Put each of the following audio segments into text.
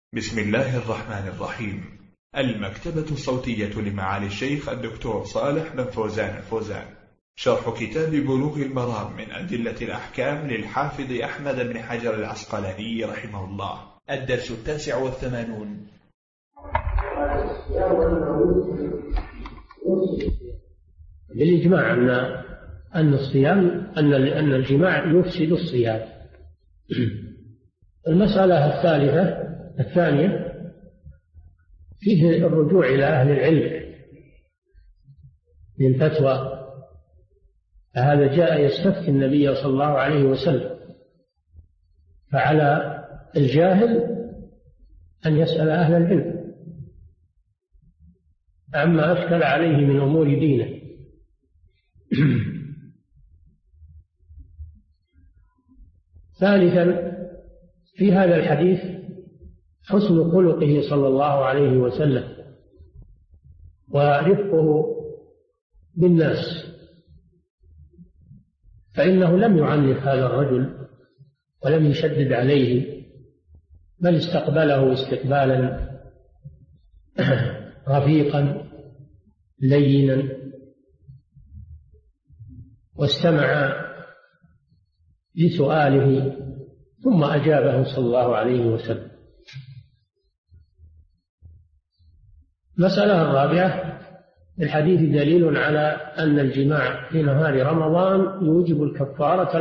بسم الله الرحمن الرحيم. المكتبة الصوتية لمعالي الشيخ الدكتور صالح بن فوزان الفوزان، شرح كتاب بلوغ المرام من أدلة الأحكام للحافظ أحمد بن حجر العسقلاني رحمه الله. الدرس 89. بالإجماع أن الصيام أن الجماع يفسد الصيام. المسألة الثانية فيه الرجوع إلى أهل العلم للفتوى، فهذا جاء يستفتي النبي صلى الله عليه وسلم، فعلى الجاهل أن يسأل أهل العلم عما أشكل عليه من أمور دينه. ثالثا، في هذا الحديث حسن خلقه صلى الله عليه وسلم ورفقه بالناس، فإنه لم يعنف هذا الرجل ولم يشدد عليه، بل استقبله استقبالا رفيقا لينا، واستمع لسؤاله ثم أجابه صلى الله عليه وسلم. المسألة الرابعة، الحديث دليل على أن الجماع في نهار رمضان يوجب الكفارة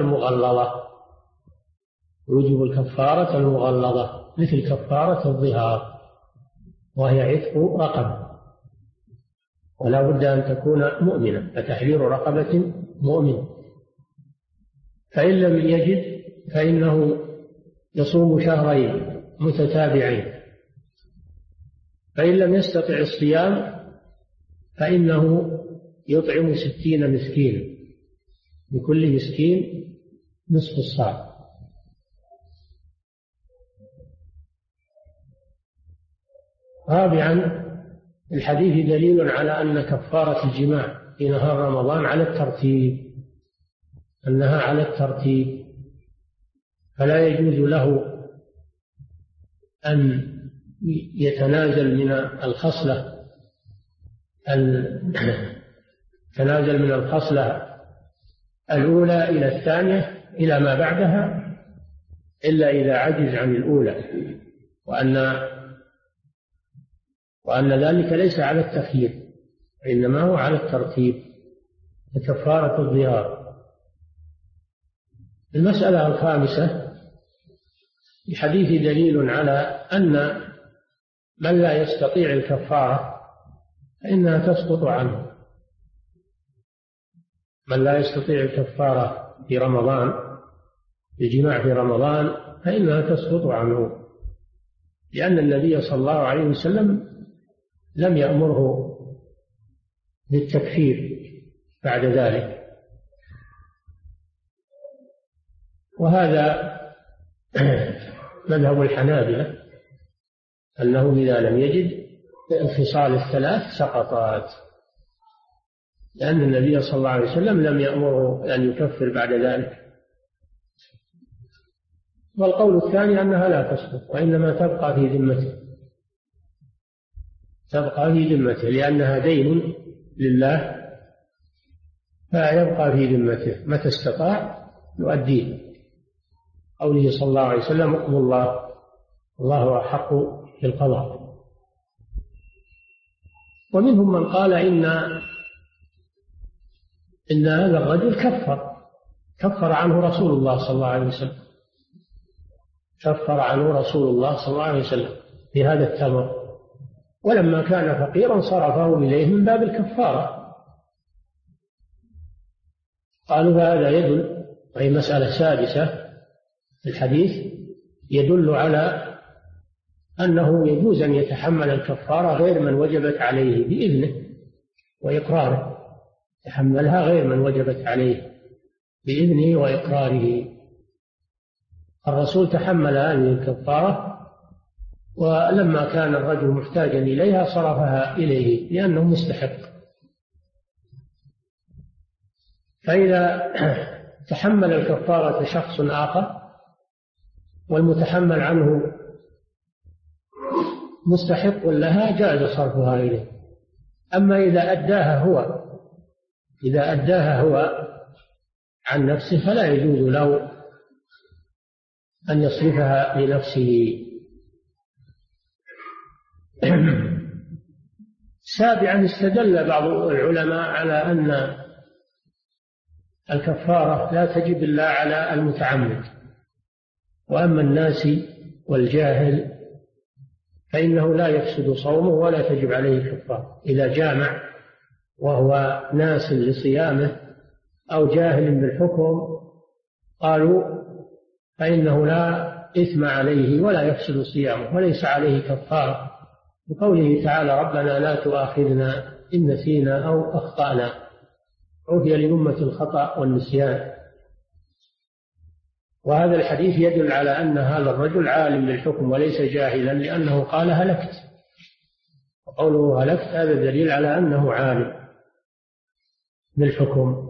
المغلظة مثل كفارة الظهار، وهي عتق رقبة، ولا بد أن تكون مؤمنة، فتحرير رقبة مؤمنة. فإن لم يجد فإنه يصوم شهرين متتابعين، فإن لم يستطع الصيام فإنه يطعم 60 مسكينا، لكل مسكين نصف الصاع. رابعا، الحديث دليل على أن كفارة الجماع في نهار رمضان على الترتيب، أنها على الترتيب، فلا يجوز له أن يتنازل من الخصلة الأولى إلى الثانية إلى ما بعدها، إلا إذا عجز عن الأولى، وأن ذلك ليس على التخيير، إنما هو على الترتيب ككفارة الظهار. المسألة الخامسة، الحديث دليل على أن من لا يستطيع الكفارة فإنها تسقط عنه. من لا يستطيع الكفارة في رمضان، الجماع في رمضان، فإنها تسقط عنه، لأن النبي صلى الله عليه وسلم لم يأمره بالتكفير بعد ذلك. وهذا مذهب الحنابلة، أنه إذا لم يجد الخصال الثلاث سقطت، لأن النبي صلى الله عليه وسلم لم يأمره أن يكفر بعد ذلك. والقول الثاني أنها لا تسقط، وإنما تبقى في ذمته، لأنها دين لله، فيبقى في ذمته متى استطاع يؤديه. قوله صلى الله عليه وسلم: اقضوا الله أحق بالقضاء. ومنهم من قال إن هذا الرجل كفر عنه رسول الله صلى الله عليه وسلم، في هذا التمر، ولما كان فقيرا صرفه إليه من باب الكفارة. قالوا هذا يدل، وهي مسألة سادسة، الحديث يدل على أنه يجوز أن يتحمل الكفارة غير من وجبت عليه بإذنه وإقراره، يتحملها غير من وجبت عليه بإذنه وإقراره. الرسول تحمل هذه الكفارة، ولما كان الرجل محتاجا إليها صرفها إليه لأنه مستحق. فإذا تحمل الكفارة شخص آخر والمتحمل عنه مستحق لها جاز صرفها إليه. أما إذا أداها هو عن نفسه فلا يجوز له أن يصرفها لنفسه. سابعا، استدل بعض العلماء على أن الكفارة لا تجب إلا على المتعمد، وأما الناسي والجاهل فإنه لا يفسد صومه ولا تجب عليه الكفارة. إذا جامع وهو ناس لصيامه أو جاهل بالحكم قالوا فإنه لا إثم عليه ولا يفسد صيامه وليس عليه كفارة، بقوله تعالى ربنا لا تؤاخذنا إن نسينا أو أخطأنا، عفي لأمة الخطأ والنسيان. وهذا الحديث يدل على أن هذا الرجل عالم بالحكم وليس جاهلا، لأنه قال هلكت، وقوله هلكت هذا دليل على أنه عالم بالحكم.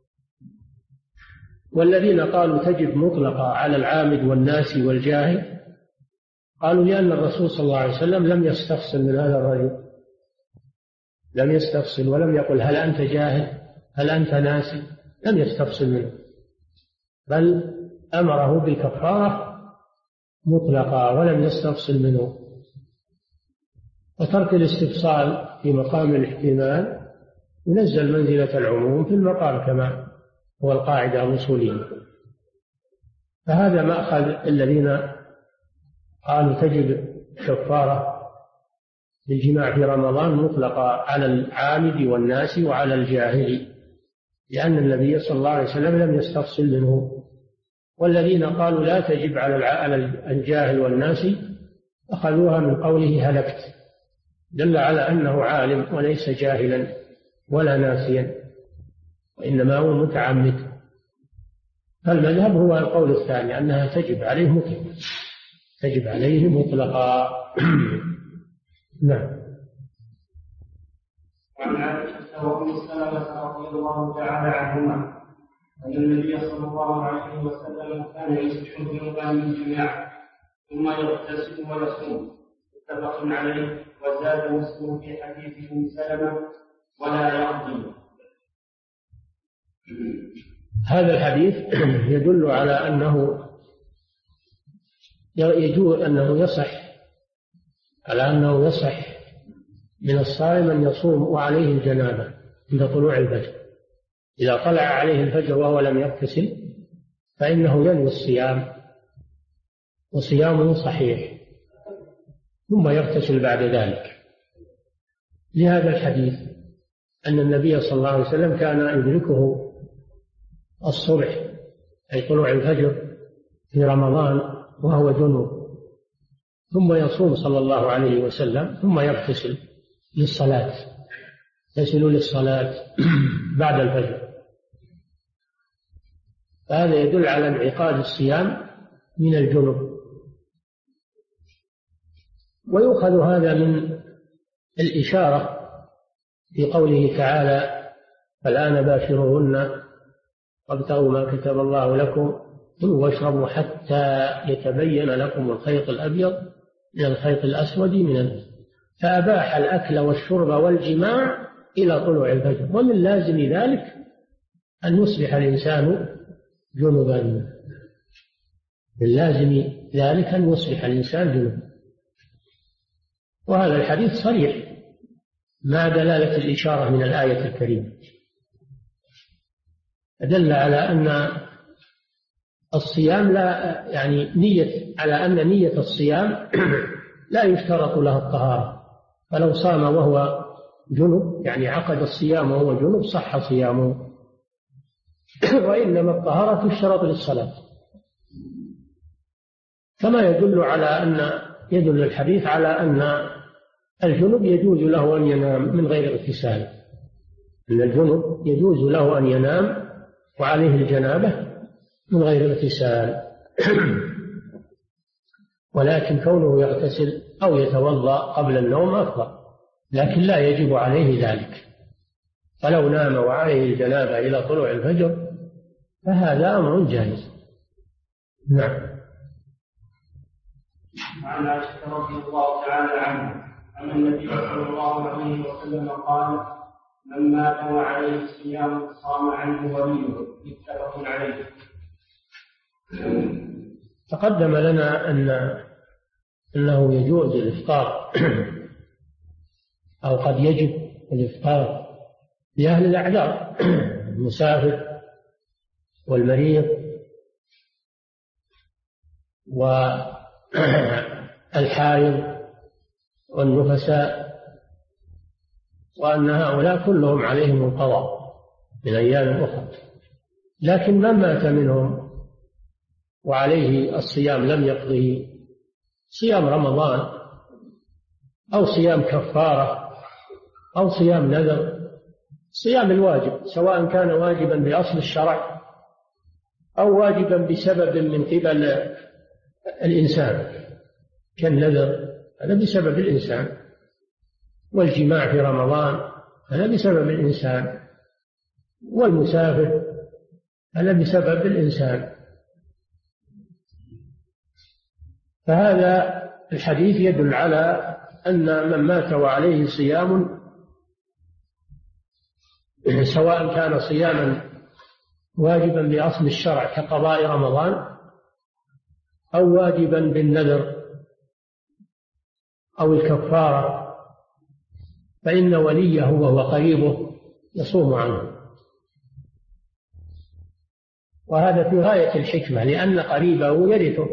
والذين قالوا تجب مطلقة على العامد والناسي والجاهل قالوا لأن الرسول صلى الله عليه وسلم لم يستفصل من هذا الرجل، لم يستفصل ولم يقل هل أنت جاهل هل أنت ناسي، لم يستفصل منه، بل أمره بالكفارة مطلقة ولم يستفصل منه. وترك الاستفصال في مقام الاحتمال ينزل منزلة العموم في المقام كما هو القاعدة الأصولية. فهذا مأخذ الذين قالوا تجب كفارة بالجماع في رمضان مطلقة على العامد والناس وعلى الجاهل، لأن النبي صلى الله عليه وسلم لم يستفصل منه. والذين قالوا لا تجب على الجاهل والناس أخذوها من قوله هلكت، دل على أنه عالم وليس جاهلا ولا ناسيا، وإنما هو متعمد. فالمذهب هو القول الثاني أنها تجب عليه مطلقا، تجب عليه مطلقا. نعم. وعن عائشة وأم سلمة رضي الله تعالى عنهما أن النبي صلى الله عليه وسلم كان يصبح جنبا من جماع ثم يغتسل ويصوم، متفق عليه. وزاد مسلم في حديث أم سلمة ولا يقضي. هذا الحديث يدل على أنه يجوز أنه يصح من الصائم أن يصوم وعليه الجنابة عند طلوع الفجر. إذا طلع عليه الفجر وهو لم يغتسل فإنه ينوي الصيام وصيامه صحيح، ثم يغتسل بعد ذلك. لهذا الحديث أن النبي صلى الله عليه وسلم كان يدركه الصبح أي طلوع الفجر في رمضان وهو جنوب، ثم يصوم صلى الله عليه وسلم ثم يغتسل للصلاة، يغتسل للصلاة بعد الفجر. فهذا يدل على انعقاد الصيام من الجنوب. ويؤخذ هذا من الإشارة في قوله تعالى فالآن باشروهن وابتغوا ما كتب الله لكم كلوا واشربوا حتى يتبين لكم الخيط الأبيض من الخيط الأسود من الفجر. فأباح الأكل والشرب والجماع إلى طلوع الفجر، ومن لازم ذلك أن يصبح الإنسان جنبا، من لازم ذلك أن يصبح الإنسان جنبا. وهذا الحديث صريح مع دلالة الإشارة من الآية الكريمة، دل على أن الصيام على أن نية الصيام لا يشترط لها الطهارة، فلو صام وهو جنب يعني عقد الصيام وهو جنب صح صيامه، وإنما الطهارة تشترط للصلاة، كما يدل الحديث على أن الجنب يجوز له أن ينام من غير اغتسال، أن الجنب يجوز له أن ينام وعليه الجنابة من غير اغتسال. ولكن كونه يغتسل أو يتوضأ قبل النوم أفضل، لكن لا يجب عليه ذلك. فلو نام وعليه الجنابة إلى طلوع الفجر فهذا أمر جائز. نعم. عن عائشة رضي الله تعالى عنها أن النبي صلى الله عليه وسلم قال: من مات وعليه الصيام صام عنه وليه. متفق عليه. تقدم لنا أنه يجوز الإفطار أو قد يجب الإفطار لأهل الأعذار المسافر والمريض والحائض والنفساء، وأن هؤلاء كلهم عليهم القضاء من أيام أخرى. لكن من مات منهم وعليه الصيام لم يقضه، صيام رمضان أو صيام كفارة أو صيام نذر، صيام الواجب سواء كان واجبا بأصل الشرع أو واجبا بسبب من قبل الإنسان كالنذر، هذا بسبب الإنسان، والجماع في رمضان هذا بسبب الإنسان، والمسافر هذا بسبب الإنسان. فهذا الحديث يدل على أن من مات وعليه صيام سواء كان صياما واجبا بأصل الشرع كقضاء رمضان أو واجبا بالنذر أو الكفارة، فإن وليه وهو قريبه يصوم عنه. وهذا في غاية الحكمة، لأن قريبه يرثه،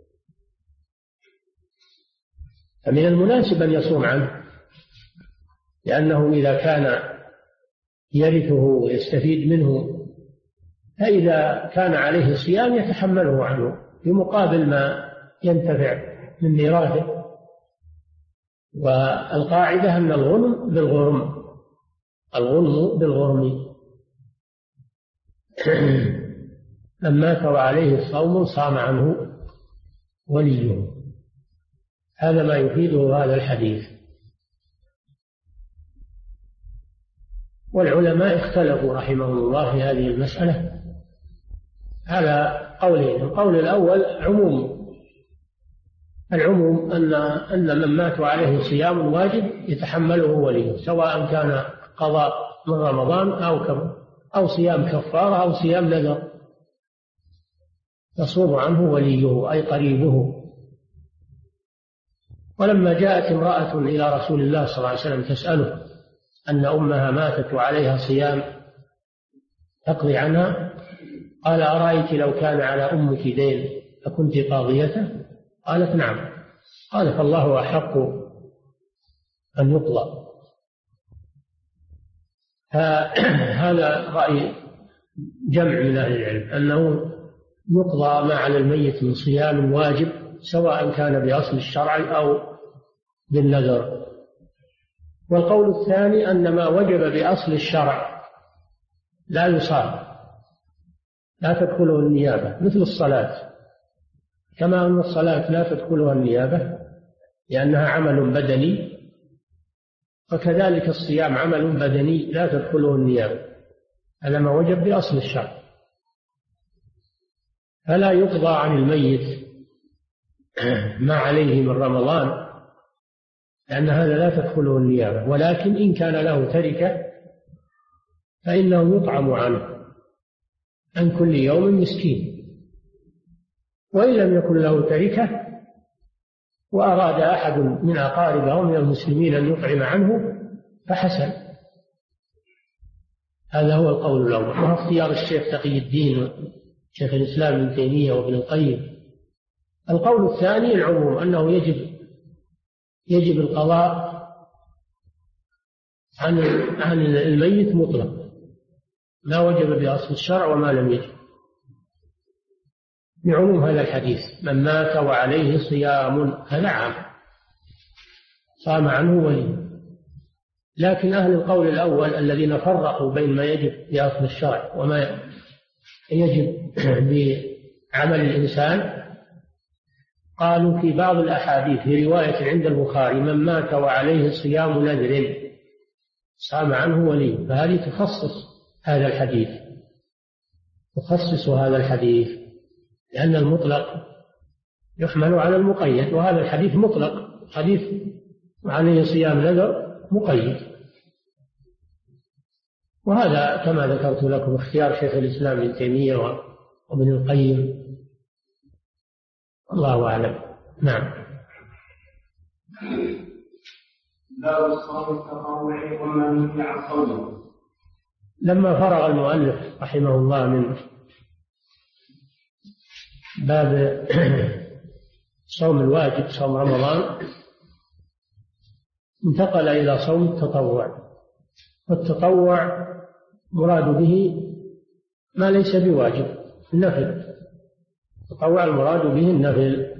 فمن المناسب أن يصوم عنه، لأنه إذا كان يرثه ويستفيد منه فإذا كان عليه صيام يتحمله عنه بمقابل ما ينتفع من ميراثه. والقاعدة أن الغنم بالغرم، الغنم بالغرم. من مات وعليه صوم صام عنه وليه. هذا ما يفيده هذا الحديث. والعلماء اختلفوا رحمهم الله في هذه المسألة على قولين. القول الأول العموم أن من مات عليه صيام واجب يتحمله وليه، سواء كان قضاء من رمضان أو صيام كفارة أو صيام نذر، يصوم عنه وليه أي قريبه. ولما جاءت امرأة إلى رسول الله صلى الله عليه وسلم تسأله أن أمها ماتت وعليها صيام تقضي عنها، قال: أرأيت لو كان على أمك دين أكنت قاضيته؟ قالت: نعم. قال: فالله أحق أن يقضى. هذا رأي جمع من أهل العلم أنه يقضى ما على الميت من صيام واجب سواء كان بأصل الشرع أو بالنذر. والقول الثاني أن ما وجب بأصل الشرع لا يصام، لا تدخله النيابة، مثل الصلاة، كما أن الصلاة لا تدخلها النيابة لأنها عمل بدني، فكذلك الصيام عمل بدني لا تدخله النيابة، هذا ما وجب بأصل الشرع، فلا يقضى عن الميت ما عليه من رمضان لأن هذا لا تدخله النيابة. ولكن إن كان له تركة فإنه يطعم عنه عن كل يوم مسكين. وإن لم يكن له تركة وأراد أحد من أقاربه من المسلمين أن يطعم عنه فحسن. هذا هو القول الأول، وهو اختيار الشيخ تقي الدين شيخ الإسلام ابن تيمية وابن القيم. القول الثاني العموم، أنه يجب القضاء عن الميت مطلق، ما وجب بأصل الشرع وما لم يجب، بعموم هذا الحديث: من مات وعليه صيام، هذا عام، صام عنه ولي. لكن أهل القول الأول الذين فرقوا بين ما يجب بأصل الشرع وما يجب بعمل الإنسان قالوا في بعض الأحاديث في رواية عند البخاري: من مات وعليه صيام نذر صام عنه ولي. فهذه تخصص هذا الحديث، لأن المطلق يحمل على المقيد، وهذا الحديث مطلق، حديث عليه صيام نذر مقيد. وهذا كما ذكرت لكم اختيار شيخ الإسلام ابن تيمية وابن القيم، الله أعلم. نعم. باب الصوم التطوعي وما نهي عن صومه. لما فرغ المؤلف رحمه الله من باب صوم الواجب صوم رمضان، انتقل إلى صوم التطوع. والتطوع مراد به ما ليس بواجب، النفل. التطوع المراد به النفل،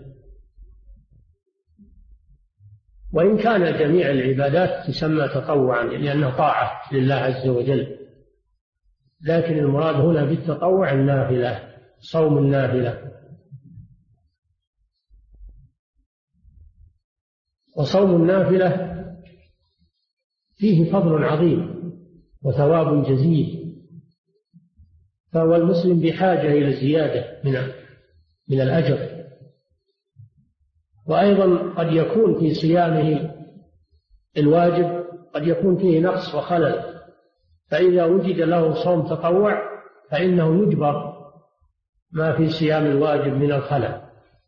وإن كان جميع العبادات تسمى تطوعا لأنها طاعة لله عز وجل، لكن المراد هنا بالتطوع النافلة، صوم النافلة. وصوم النافلة فيه فضل عظيم وثواب جزيل، فهو المسلم بحاجة إلى زيادة من الأجر. وأيضا قد يكون في صيامه الواجب قد يكون فيه نقص وخلل، فإذا وجد له صوم تطوع فإنه يجبر ما في صيام الواجب من الخلل.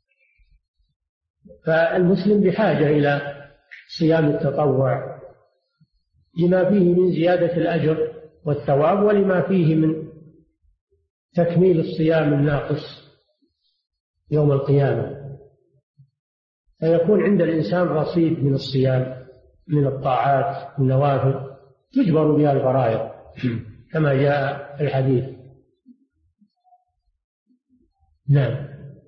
فالمسلم بحاجة إلى صيام التطوع لما فيه من زيادة الأجر والثواب، ولما فيه من تكميل الصيام الناقص يوم القيامة، فيكون عند الإنسان رصيد من الصيام من الطاعات النوافل تجبر بها الفرائض كما جاء في الحديث. نعم.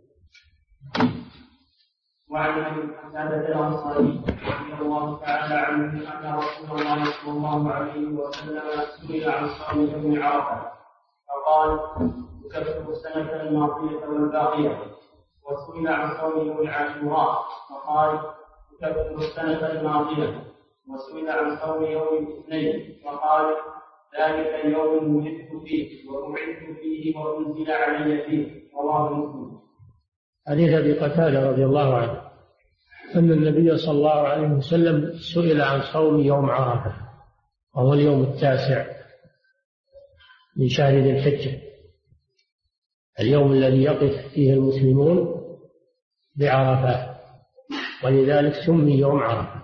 وعن ابي قتادة الانصاري رضي الله تعالى عنه ان رسول الله صلى الله عليه وسلم سئل عن صوم يوم عرفه فقال: يكفر السنة الماضية والباقية. وسئل عن صوم يوم عاشوراء فقال: يكفر السنة الماضية. وسئل عن صوم يوم الاثنين فقال: ذلك اليوم ولدت فيه وبعثت فيه وانزل علي فيه. رواه مسلم. حديث أبي قتادة رضي الله عنه أن النبي صلى الله عليه وسلم سئل عن صوم يوم عرفة، وهو اليوم 9 من شهر ذي الحجة، اليوم الذي يقف فيه المسلمون بعرفة، ولذلك سمي يوم عرفة.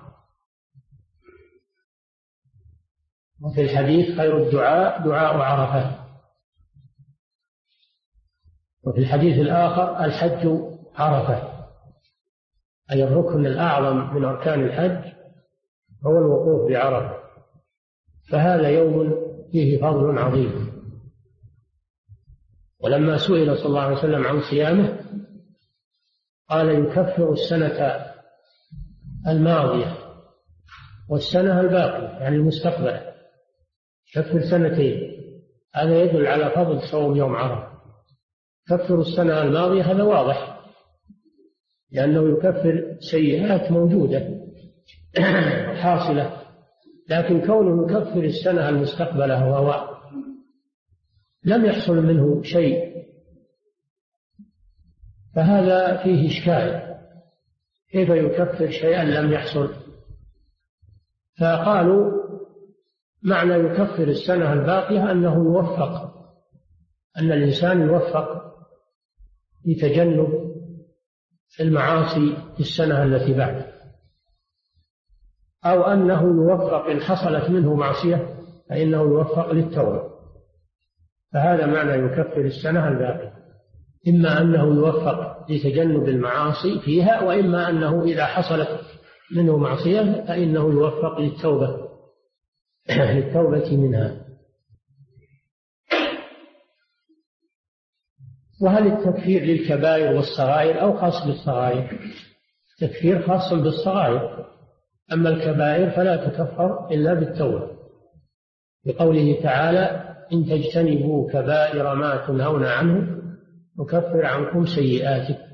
وفي الحديث: خير الدعاء دعاء عرفة. وفي الحديث الآخر: الحج عرفة، أي الركن الأعظم من أركان الحج هو الوقوف بعرفة، فهذا يوم فيه فضل عظيم. ولما سئل صلى الله عليه وسلم عن صيامه قال: يكفر السنة الماضية والسنة الباقية، يعني المستقبل، يكفر 2. هذا يدل على فضل صوم يوم عرفة. كفر السنة الماضية هذا واضح، لأنه يكفر سيئات موجودة حاصلة، لكن كونه يكفر السنة المستقبلة وهو لم يحصل منه شيء فهذا فيه إشكال، كيف يكفر شيئا لم يحصل؟ فقالوا: معنى يكفر السنة الباقية أنه يوفق، أن الإنسان يوفق لتجنب المعاصي في السنة التي بعد، أو أنه يوفق إن حصلت منه معصية فإنه يوفق للتوبة. فهذا معنى يكفر السنة الباقية، إما أنه يوفق لتجنب المعاصي فيها، وإما أنه إذا حصلت منه معصية فإنه يوفق للتوبة منها. وهل التكفير للكبائر والصغائر أو خاص بالصغائر؟ التكفير خاص بالصغائر، أما الكبائر فلا تكفر إلا بالتوبة، بقوله تعالى: إن تجتنبوا كبائر ما تنهون عنه نكفر عنكم سيئاتكم.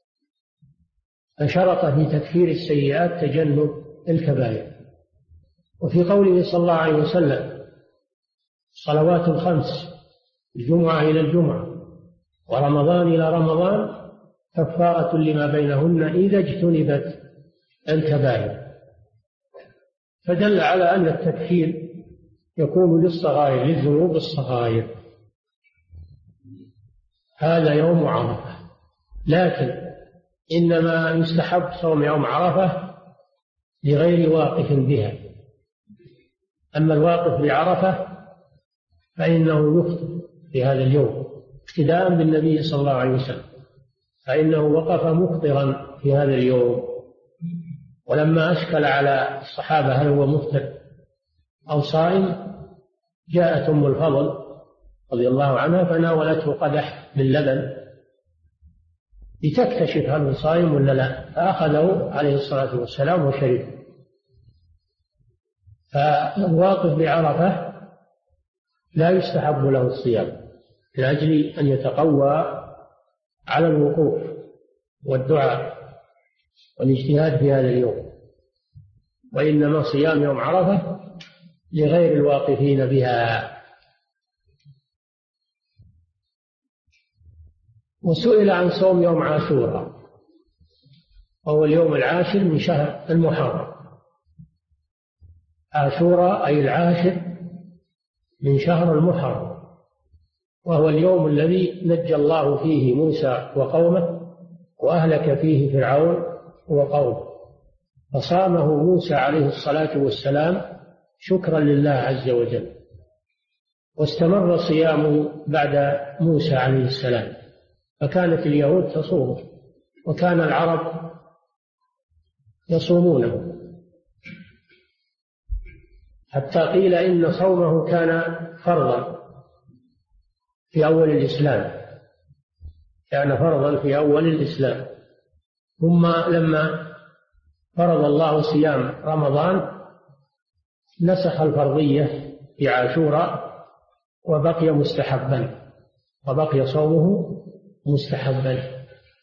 فشرط في تكفير السيئات تجنب الكبائر. وفي قوله صلى الله عليه وسلم: صلوات 5، الجمعة إلى الجمعة ورمضان إلى رمضان كفارة لما بينهن إذا اجتنبت الكبائر. فدل على أن التكفير يكون للصغائر، للذنوب الصغائر. هذا يوم عرفة. لكن إنما يستحب صوم يوم عرفة لغير واقف بها. أما الواقف بعرفة فإنه يفطر في هذا اليوم اقتداء بالنبي صلى الله عليه وسلم، فإنه وقف مفطرا في هذا اليوم. ولما أشكل على الصحابة هل هو مفطر أو صائم، جاءت أم الفضل رضي الله عنها فناولته قدح من لبن لتكتشف هل هو صائم ولا لا، فأخذه عليه الصلاة والسلام وشربه. فالواقف بعرفة لا يستحب له الصيام لأجل أن يتقوى على الوقوف والدعاء والاجتهاد في هذا اليوم، وإنما صيام يوم عرفة لغير الواقفين بها. وسئل عن صوم يوم عاشوراء وهو اليوم العاشر من شهر المحرم. عاشوراء أي العاشر من شهر المحرم، وهو اليوم الذي نجى الله فيه موسى وقومه وأهلك فيه فرعون وقومه، فصامه موسى عليه الصلاة والسلام شكرا لله عز وجل، واستمر صيامه بعد موسى عليه السلام، فكانت اليهود تصومه وكان العرب يصومونه، حتى قيل إن صومه كان فرضا في أول الإسلام، كان فرضا في أول الإسلام. ثم لما فرض الله صيام رمضان نسخ الفرضية في عاشوراء وبقي مستحبا، وبقي صومه مستحبا.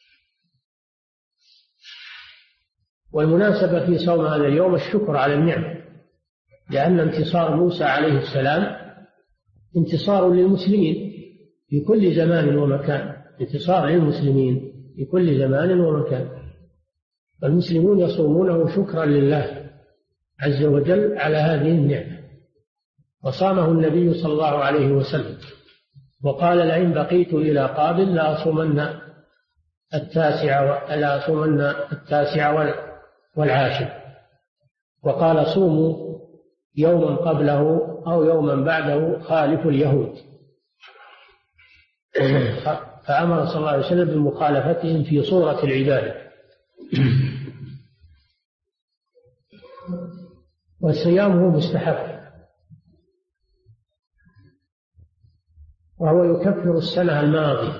والمناسبة في صوم هذا اليوم الشكر على النعمة، لأن انتصار موسى عليه السلام انتصار للمسلمين في كل زمان ومكان، انتصار للمسلمين في كل زمان ومكان، فالمسلمون يصومونه شكرا لله عز وجل على هذه النعمة. وصامه النبي صلى الله عليه وسلم وقال لئن بقيت إلى قابل لأصومن التاسع والعاشر، وقال صوموا يوما قبله أو يوما بعده خالف اليهود، فأمر صلى الله عليه وسلم بمخالفتهم في صورة العبادة. وصيامه مستحب، وهو يكفر السنة الماضية،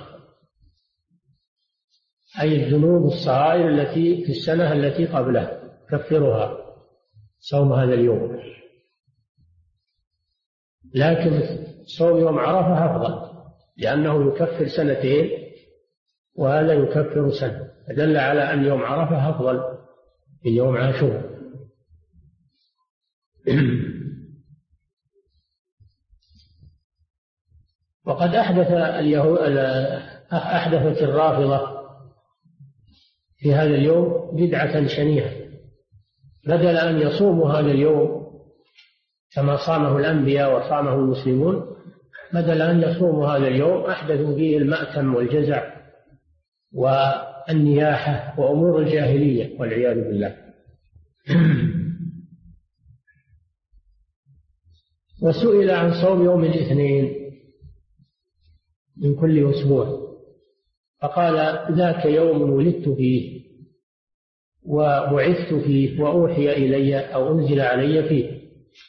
أي الذنوب الصغائر التي في السنة التي قبلها كفرها صوم هذا اليوم. لكن صوم يوم عرفة أفضل لأنه يكفر سنتين وهذا يكفر سنة، فدل على أن يوم عرفة أفضل من يوم عاشوراء. وقد أحدثت الرافضة في هذا اليوم بدعة شنيعة، بدل أن يصوموا هذا اليوم كما صامه الأنبياء وصامه المسلمون، بدل أن يصوموا هذا اليوم أحدثوا فيه المأتم والجزع والنياحة وأمور الجاهلية والعياذ بالله. وسئل عن صوم يوم الاثنين من كل أسبوع، فقال ذاك يوم ولدت فيه وبعثت فيه وأوحي إلي أو أنزل علي فيه.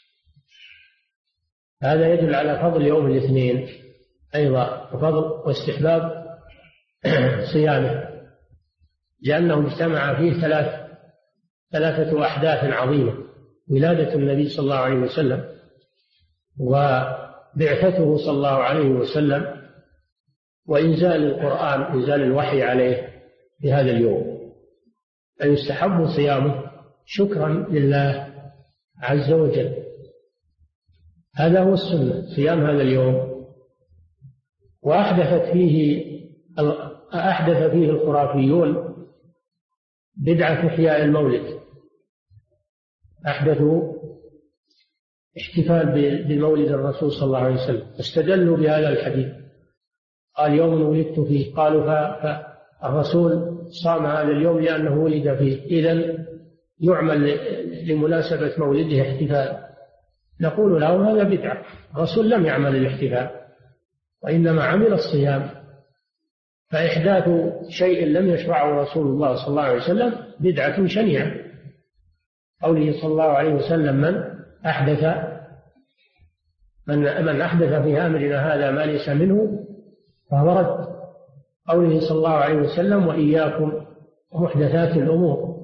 هذا يدل على فضل يوم الاثنين أيضا وفضل واستحباب صيامه، لأنه اجتمع فيه ثلاثة أحداث عظيمة: ولادة النبي صلى الله عليه وسلم، وبعثته صلى الله عليه وسلم، وإنزال القرآن، إنزال الوحي عليه في هذا اليوم، فيستحب صيامه شكرا لله عز وجل. هذا هو السنة، صيام هذا اليوم. وأحدثت فيه أحدث فيه الخرافيون بدعة إحياء المولد، أحدثوا احتفال بمولد الرسول صلى الله عليه وسلم، استدلوا بهذا الحديث، قال يوم ولدت فيه، قالوا فالرسول صام هذا اليوم لأنه ولد فيه، إذن يعمل لمناسبة مولده احتفال. نقول لهم هذا بدعة، الرسول لم يعمل الاحتفال وإنما عمل الصيام، فإحداث شيء لم يشرعه رسول الله صلى الله عليه وسلم بدعة شنيعة. قوله صلى الله عليه وسلم من أحدث في أمرنا هذا ما ليس منه فهو رد. قوله صلى الله عليه وسلم وإياكم ومحدثات الأمور.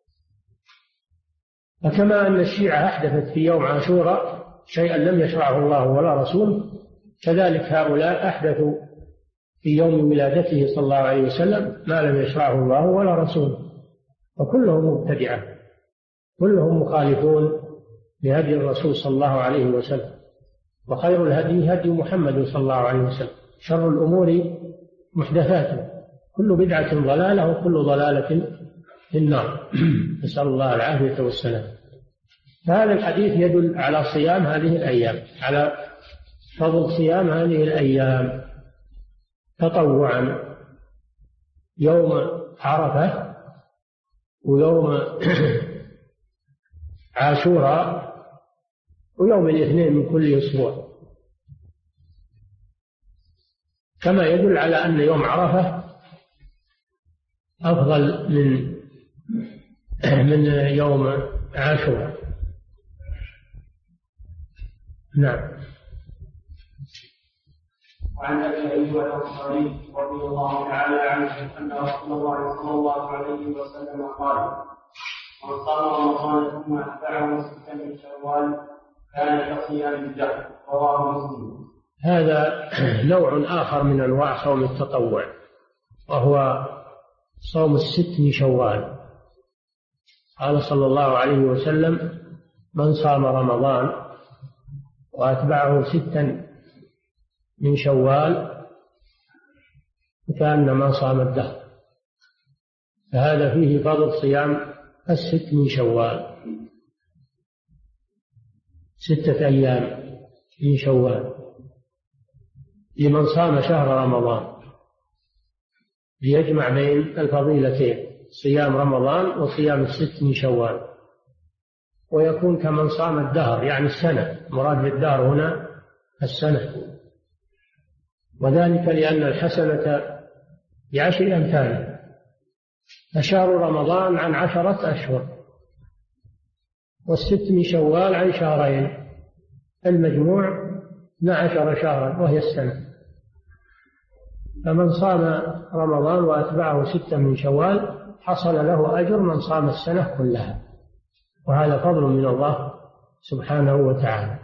فكما أن الشيعة أحدثت في يوم عاشوراء شيئا لم يشرعه الله ولا رسول، كذلك هؤلاء أحدثوا في يوم ولادته صلى الله عليه وسلم ما لم يشرعه الله ولا رسول، وكلهم مبتدعة، كلهم مخالفون لهدي الرسول صلى الله عليه وسلم. وخير الهدي هدي محمد صلى الله عليه وسلم، شر الأمور محدثاته، كل بدعة ضلالة وكل ضلالة في النار. نسأل الله العافية والسلام. فهذا الحديث يدل على صيام هذه الأيام، على فضل صيام هذه الأيام تطوعا، يوم عرفة ويوم عاشوراء ويوم الاثنين من كل أسبوع، كما يدل على أن يوم عرفة أفضل من يوم عاشوراء. نعم. وعن ابي ايوب الانصاري رضي الله تعالى عنه ان رسول الله صلى الله عليه وسلم قال من صام رمضان ثم اتبعه ستا من شوال كان كصيام الدهر، رواه مسلم. هذا نوع آخر من أنواع صوم التطوع، وهو صوم الست من شوال. قال صلى الله عليه وسلم من صام رمضان وأتبعه ستا من شوال كأنما صام الدهر. فهذا فيه فضل صيام الست من شوال، 6 أيام من شوال لمن صام شهر رمضان، ليجمع بين الفضيلتين، صيام رمضان وصيام الست من شوال، ويكون كمن صام الدهر يعني السنة، مراد بالدهر هنا السنة، وذلك لأن الحسنة ب10 أمثالها، فشهر رمضان عن 10 أشهر، والست من شوال عن 2 شهرين، المجموع 12 شهرا وهي السنة. فمن صام رمضان وأتبعه 6 من شوال حصل له أجر من صام السنة كلها، وهذا فضل من الله سبحانه وتعالى.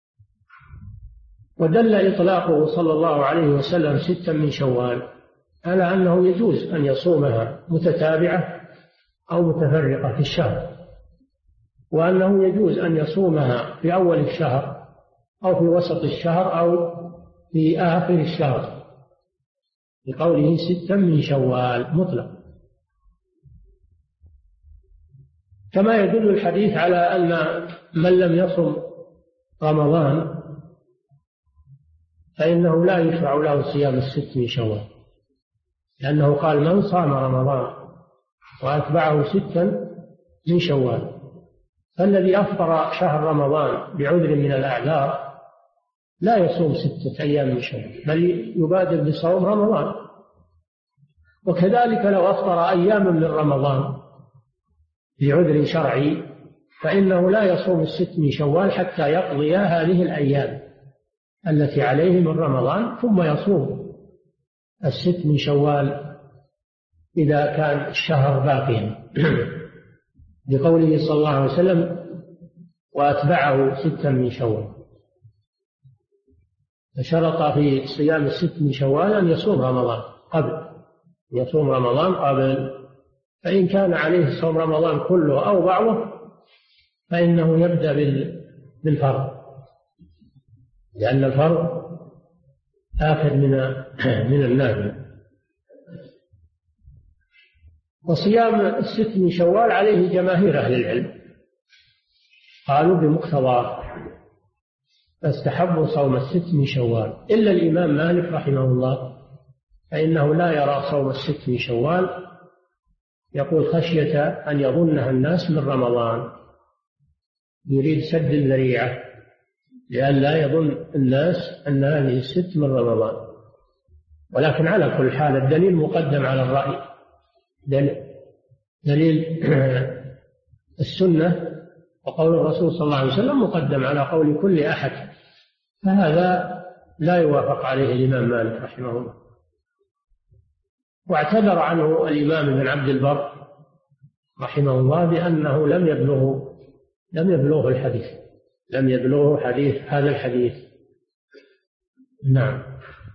ودل إطلاقه صلى الله عليه وسلم 6 من شوال على أنه يجوز أن يصومها متتابعة أو متفرقة في الشهر، وأنه يجوز أن يصومها في أول الشهر أو في وسط الشهر أو في آخر الشهر، بقوله 6 من شوال مطلق. كما يدل الحديث على أن من لم يصم رمضان فإنه لا يشرع له صيام 6 من شوال، لأنه قال من صام رمضان وأتبعه 6 من شوال، فالذي أفطر شهر رمضان بعذر من الأعذار لا يصوم 6 أيام من شوال، بل يبادر بصوم رمضان. وكذلك لو أفطر أياما من رمضان بعذر شرعي فإنه لا يصوم 6 من شوال حتى يقضي هذه الأيام التي عليه من رمضان، ثم يصوم 6 من شوال إذا كان الشهر باقيا، بقوله صلى الله عليه وسلم وأتبعه 6 من شوال. فشرط في صيام 6 من شوال أن يصوم رمضان قبل، فإن كان عليه صوم رمضان كله أو بعضه فإنه يبدأ بالفرض، لأن الفرض آخر من النافلة. وصيام الست من شوال عليه جماهير أهل العلم، قالوا بمقتضاه فاستحبوا صوم الست من شوال، إلا الإمام مالك رحمه الله فإنه لا يرى صوم الست من شوال، يقول خشية أن يظنها الناس من رمضان، يريد سد الذريعة لئلا يظن الناس أن هذه الست من رمضان. ولكن على كل حال الدليل مقدم على الرأي، دليل السنة وقول الرسول صلى الله عليه وسلم مقدم على قول كل أحد، فهذا لا يوافق عليه الإمام مالك رحمه الله. واعتذر عنه الإمام ابن عبد البر رحمه الله بأنه لم يبلغه الحديث، لم يبلغه هذا الحديث. نعم.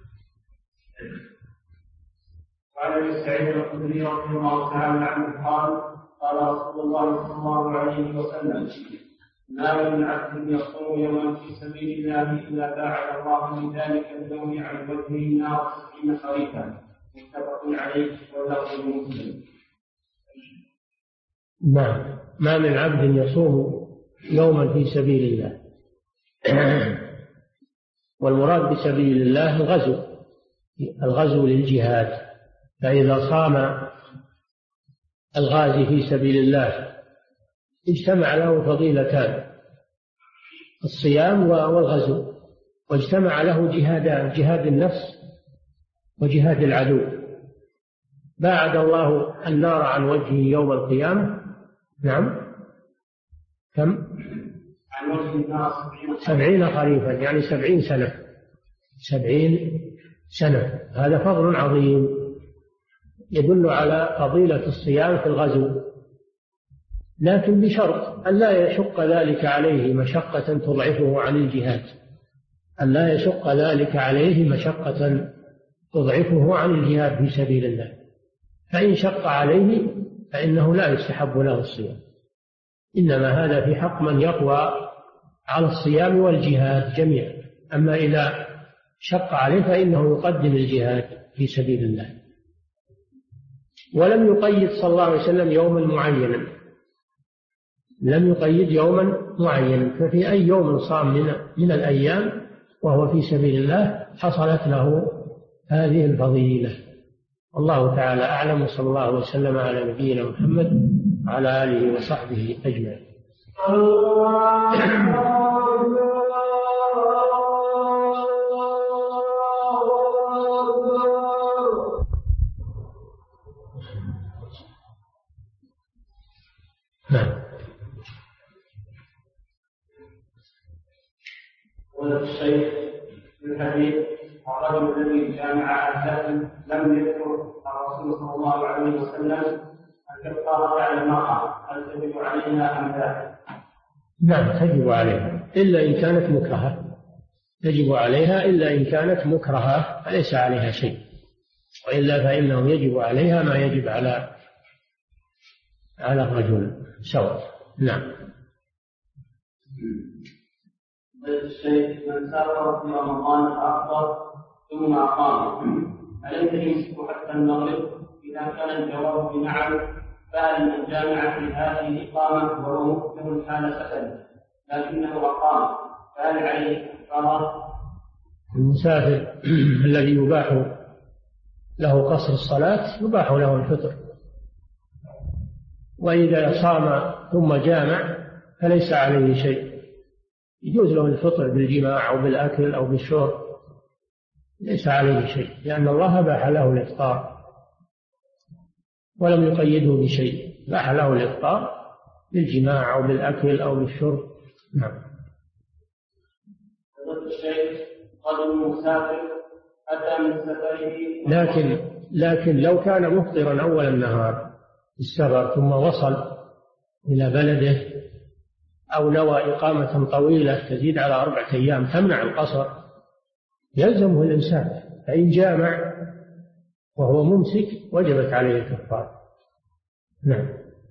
وعن ابي سعيد الخدري رضي الله تعالى عنه قال رسول الله صلى الله عليه وسلم: ما من عبد يصوم يوما في سبيل الله الا باعد الله من ذلك اليوم عن وجهه النار 70 خريفا. متفق عليه واللفظ مسلم. نعم. ما من عبد يصوم يوما في سبيل الله، والمراد بسبيل الله الغزو للجهاد، فإذا صام الغازي في سبيل الله اجتمع له فضيلتان، الصيام والغزو، واجتمع له جهادان: جهاد النفس وجهاد العدو. باعد الله النار عن وجهه يوم القيامة. نعم. كم؟ عن وجه النار 70 خريفا، يعني 70 سنة. 70 سنة، هذا فضل عظيم يدل على فضيلة الصيام في الغزو، لكن بشرط أن لا يشق ذلك عليه مشقة تضعفه عن الجهاد، أن لا يشق ذلك عليه مشقة تضعفه عن الجهاد في سبيل الله، فإن شق عليه فإنه لا يستحب له الصيام، إنما هذا في حق من يقوى على الصيام والجهاد جميعا. أما إذا شق عليه فإنه يقدم الجهاد في سبيل الله. ولم يقيد صلى الله عليه وسلم يوما معينا، لم يقيد يوما معينا، ففي أي يوم صام من الأيام وهو في سبيل الله حصلت له هذه الفضيلة. الله تعالى أعلم، وصلى الله وسلم على نبينا محمد وعلى آله وصحبه أجمعين. ولد الشيخ في الحديث: الرجل الذي جامع أهله لم يذكر الرسول صلى الله عليه وسلم أن تبقى على المرأة، هل تجب عليها أم لا؟ نعم، تجب عليها إلا إن كانت مكرهة، تجب عليها إلا إن كانت مكرهة فليس عليها شيء، وإلا فإنه يجب عليها ما يجب على الرجل سواء. نعم. الشيخ: من سافر في رمضان فأفطر ثم أقام أليس يمسك حتى المغرب؟ إذا كان الجواب بنعم، فهل من جامع في هذه الإقامة وهو مقدم حال سفر لكنه أقام فهل عليه كفارة؟ المسافر الذي يباح له قصر الصلاة يباح له الفطر، وإذا صام ثم جامع فليس عليه شيء، يجوز له الفطر بالجماع أو بالأكل أو بالشرب، ليس عليه شيء، لأن الله باح له الإفطار ولم يقيده بشيء، باح له الإفطار بالجماع أو بالأكل أو بالشرب. نعم. الشيخ: قدم المسافر أتى من سفره لكن لو كان مفطرا أول النهار في السفر ثم وصل إلى بلده أو نوى إقامة طويلة تزيد على 4 أيام تمنع القصر يلزمه الإمساك، فإن جامع وهو ممسك وجبت عليه الكفارة. نعم.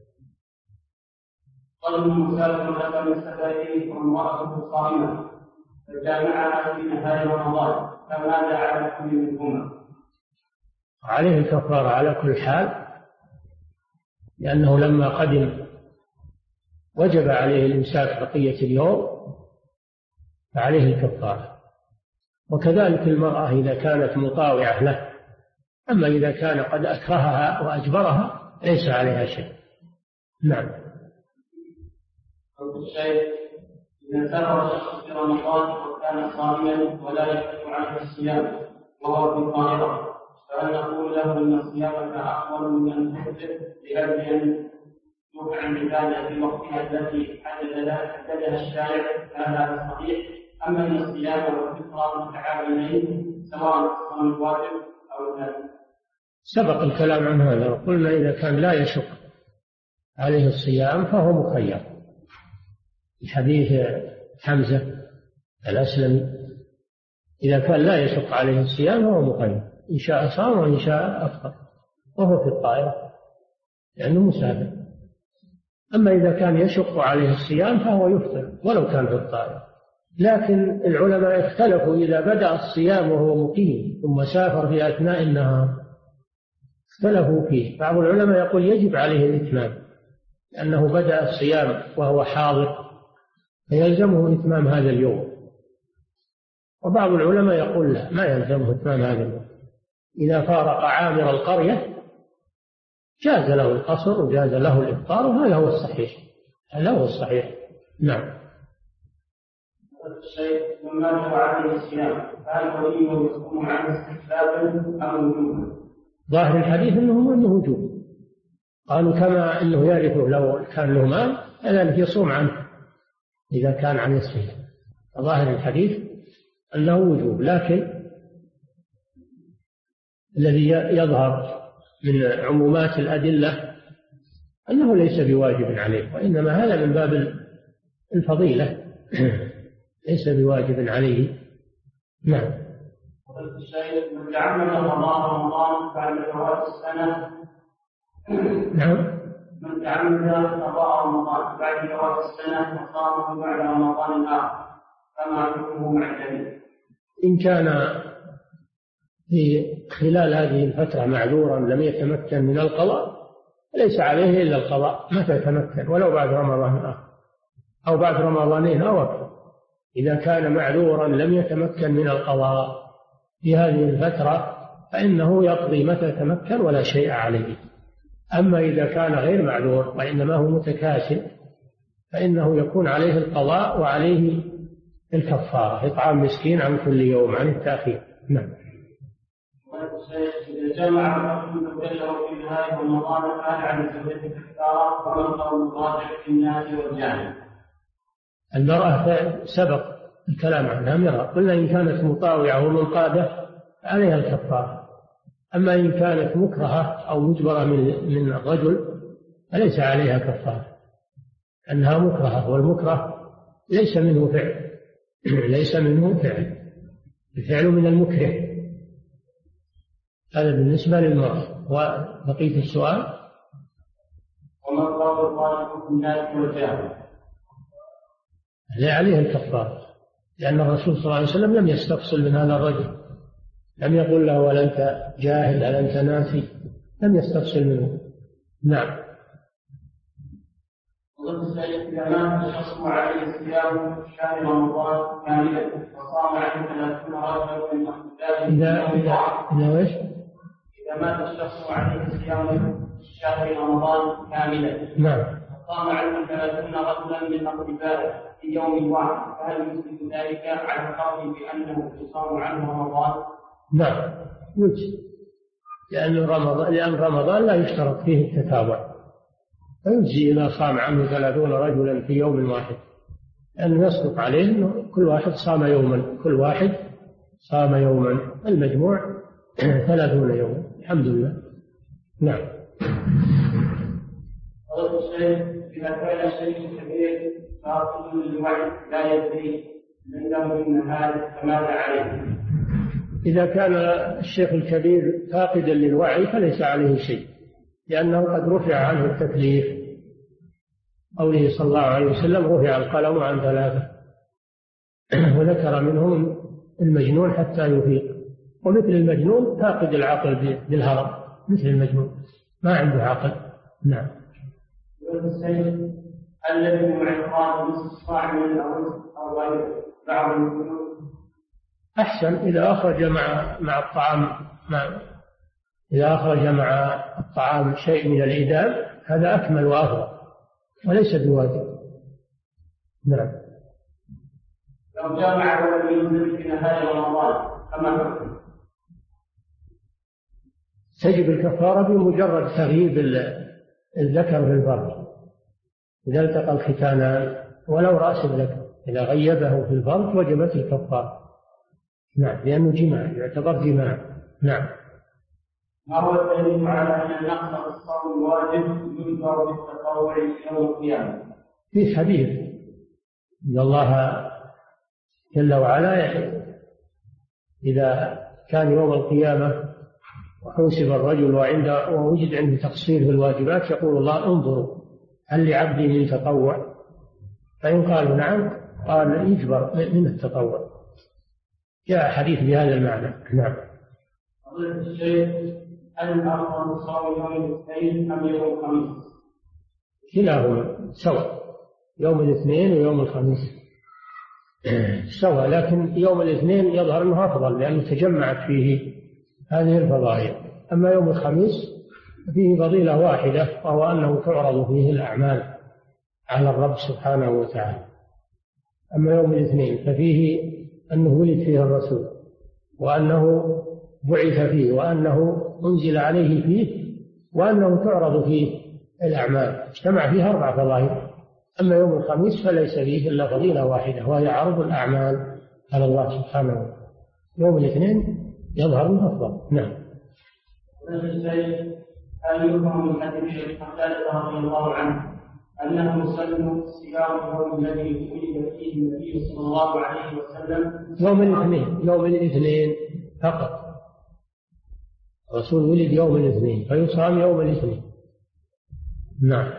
قال المسافر أتى من سفره وامرأته صائمة فجامعها في نهار رمضان، فماذا على كل منهما؟ عليه الكفارة على كل حال، لأنه لما قدم وجب عليه الإمساك بقية اليوم فعليه الكفارة. وكذلك المرأة إذا كانت مطاوعة له، أما إذا كان قد أكرهها وأجبرها ليس عليها شيء. نعم. إذا سافر الشخص في رمضان وكان صائما ولا يجب عليه الصيام وهو في القاهرة، فهل نقول له إن الصيام أفضل من أن تحدث لأجل أن يوقع العبادة في وقتها التي حددها الشارع؟ هذا صحيح؟ أما أن الصيام والفطرة متعاونين سواء كان الواجب أو لا؟ سبق الكلام عن هذا وقلنا إذا كان لا يشق عليه الصيام فهو مخير، الحديث حمزة الأسلمي إذا كان لا يشق عليه الصيام فهو مخير، إن شاء صام وإن شاء أفطر وهو في الطائرة لأنه مسافر. أما إذا كان يشق عليه الصيام فهو يفطر ولو كان في الطائرة. لكن العلماء اختلفوا إذا بدأ الصيام وهو مقيم ثم سافر في أثناء النهار، اختلفوا فيه. بعض العلماء يقول يجب عليه الإتمام لأنه بدأ الصيام وهو حاضر فيلزمه إتمام هذا اليوم، وبعض العلماء يقول لا، ما يلزمه إتمام هذا اليوم. إذا فارق عامر القرية جاز له القصر وجاز له الإفطار، وهذا هو الصحيح، هذا هو الصحيح. نعم. الشيء لما نهى عليه الصيام فهل ولي يصوم عنه استحبابا أو وجوبا؟ ظاهر الحديث أنه وجوب، قالوا كما أنه يعرفه لو كان له مال كذلك يصوم عنه إذا كان عن الصيام. ظاهر الحديث أنه وجوب، لكن الذي يظهر من عمومات الأدلة أنه ليس بواجب عليه، وإنما هذا من باب الفضيلة ليس بواجب عليه. نعم. من تعمد رمضان بعد فوات السنة. نعم. من تعمد قضاء رمضان بعد فوات السنة وصامه بعد رمضان آخر فما حكمه مع الدليل؟ إن كان في خلال هذه الفترة معذورا لم يتمكن من القضاء ليس عليه إلا القضاء متى يتمكن، ولو بعد رمضان آخر أو بعد رمضانين أو أكثر. إذا كان معذورا لم يتمكن من القضاء في هذه الفترة فإنه يقضي متى يتمكن ولا شيء عليه. أما إذا كان غير معذور وإنما هو متكاسل فإنه يكون عليه القضاء وعليه الكفارة، إطعام مسكين عن كل يوم عن التأخير. نعم. إذا جمع الرجل زوجته في نهاية رمضان كان عن زوجته كفارة وما القول الراجح في الناس والجانب؟ المرأة سبق الكلام عنها مرة، قلنا إن كانت مطاوعة ومنقادة عليها الكفارة، أما إن كانت مكرهة أو مجبرة من الرجل فليس عليها كفارة، أنها مكرهة، والمكره ليس منه فعل ليس منه فعل، الفعل من المكره. هذا بالنسبة للمرأة. وبقية السؤال وما القول الراجح في الناس والجانب؟ لا عليه الكفارة، لأن الرسول صلى الله عليه وسلم لم يستفصل من هذا الرجل، لم يقل له هل أنت جاهل هل أنت ناسي، لم يستفصل منه. نعم. إذا مات الشخص عليه صيام شهر رمضان كاملا وصام عنه 30 رجلا من أخباره إذا مات الشخص عليه صيام شهر رمضان كاملا نعم وصام عنه 30 رجلا من أقربائه في يوم واحد فهل يمكن ذلك على القول بأنه يصام عنه رمضان؟ نعم يمكن، لأن رمضان لا يشترط فيه التتابع، فيجزي إذا صام عنه 30 رجلا في يوم واحد، لأنه يصدق عليه أنه كل واحد صام يوما، كل واحد صام يوما، المجموع 30 يوما. الحمد لله. نعم. إذا كان الشيخ كبير فاقد للوعي لا يدري عنده من هذا فماذا عليه؟ إذا كان الشيخ الكبير فاقدا للوعي فليس عليه شيء، لأنه قد رفع عنه التكليف، قوله صلى الله عليه وسلم رفع القلم عن 3 وذكر منهم المجنون حتى يفيق، ومثل المجنون فاقد العقل بالهرم، مثل المجنون ما عنده عقل. نعم. الذي مع إخراج نصف صاع من الأرز أو غيره بعض الفلوس أحسن إذا أخرج مع الطعام إذا أخرج مع الطعام شيء من الإدام هذا أكمل وأفضل وليس بواجب. نعم. لو جامع ولم ينزل في نهاية رمضان كما حكم؟ تجب الكفارة بمجرد تغييب الذكر في الفرج. إذا التقى الختانان ولو رأس الذكر إذا غيبه في الفرج وجبت الكفارة. نعم، لأنه جماع يعتبر جماع. نعم. ما هو الدليل على أن النقص في الصوم الواجب يجبر بالتطوع يوم القيامة؟ في حديث إن الله جل وعلا إذا كان يوم القيامة وحوسب الرجل ووجد عنده تقصير في الواجبات يقول الله انظروا هل لعبدي من تطوع؟ فإن قالوا نعم قال يجبر من التطوع. جاء حديث بهذا المعنى. نعم. فضيلة الشيخ، هل أفضل صوم يوم الاثنين أم يوم الخميس؟ كلاهما سواء، يوم الاثنين ويوم الخميس سواء، لكن يوم الاثنين يظهر أنه أفضل لأنه تجمعت فيه هذه الفضائل. أما يوم الخميس فيه فضيلة واحدة وهو أنه تعرض فيه الأعمال على الرب سبحانه وتعالى. أما يوم الاثنين ففيه أنه ولد فيه الرسول وأنه بعث فيه وأنه أنزل عليه فيه وأنه تعرض فيه الأعمال، اجتمع فيه 4 فضائل. أما يوم الخميس فليس فيه إلا فضيلة واحدة وهي عرض الأعمال على الله سبحانه وتعالى. يوم الاثنين يظهر أنه أفضل. نعم. هل يفهم من حديث قتادة رضي الله عنه أنه سن صيام اليوم الذي ولد فيه النبي صلى الله عليه وسلم؟ يوم الاثنين فقط. الرسول ولد يوم الاثنين فيصام يوم الاثنين. نعم.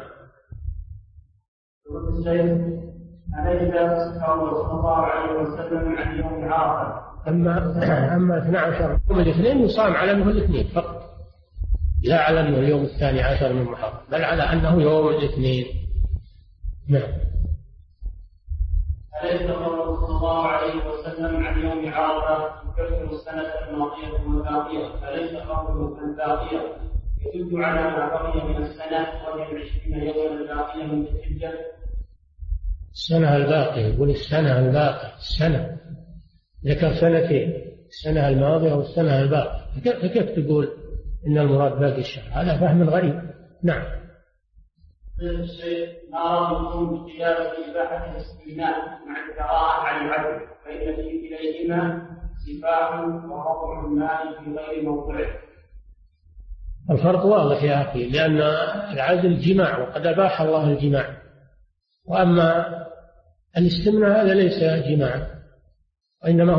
أليس قول صلى الله عليه وسلم عن يوم عرفة؟ أما 12 يوم الاثنين يصام على أنه الاثنين فقط، لا على أنه اليوم 12 من محرم، بل على أنه يوم الاثنين. نعم. أليس قول صلى الله عليه وسلم عن يوم عرفة يكفر السنة الماضية والباقية؟ أليس قوله الباقية يدل على ما بقي من السنة وهي 20 يوما الباقية من الحجة؟ السنة الباقية، يقول السنة الباقية، السنة ذكر سنتين، السنة الماضية والسنة الباقية، فكيف تقول إن المراد باقي الشهر؟ هذا فهم غريب. نعم. الشيخ، ما رأيكم بقياس إباحة الاستثناء مع الكراهة عن العدل، فإن في كليهما سفاح ورفع الماء في غير موضعه؟ الفرق واضح يا أخي، لأن العدل جماع وقد أباح الله الجماع، وأما الاستمناء هذا ليس جماعا وإنما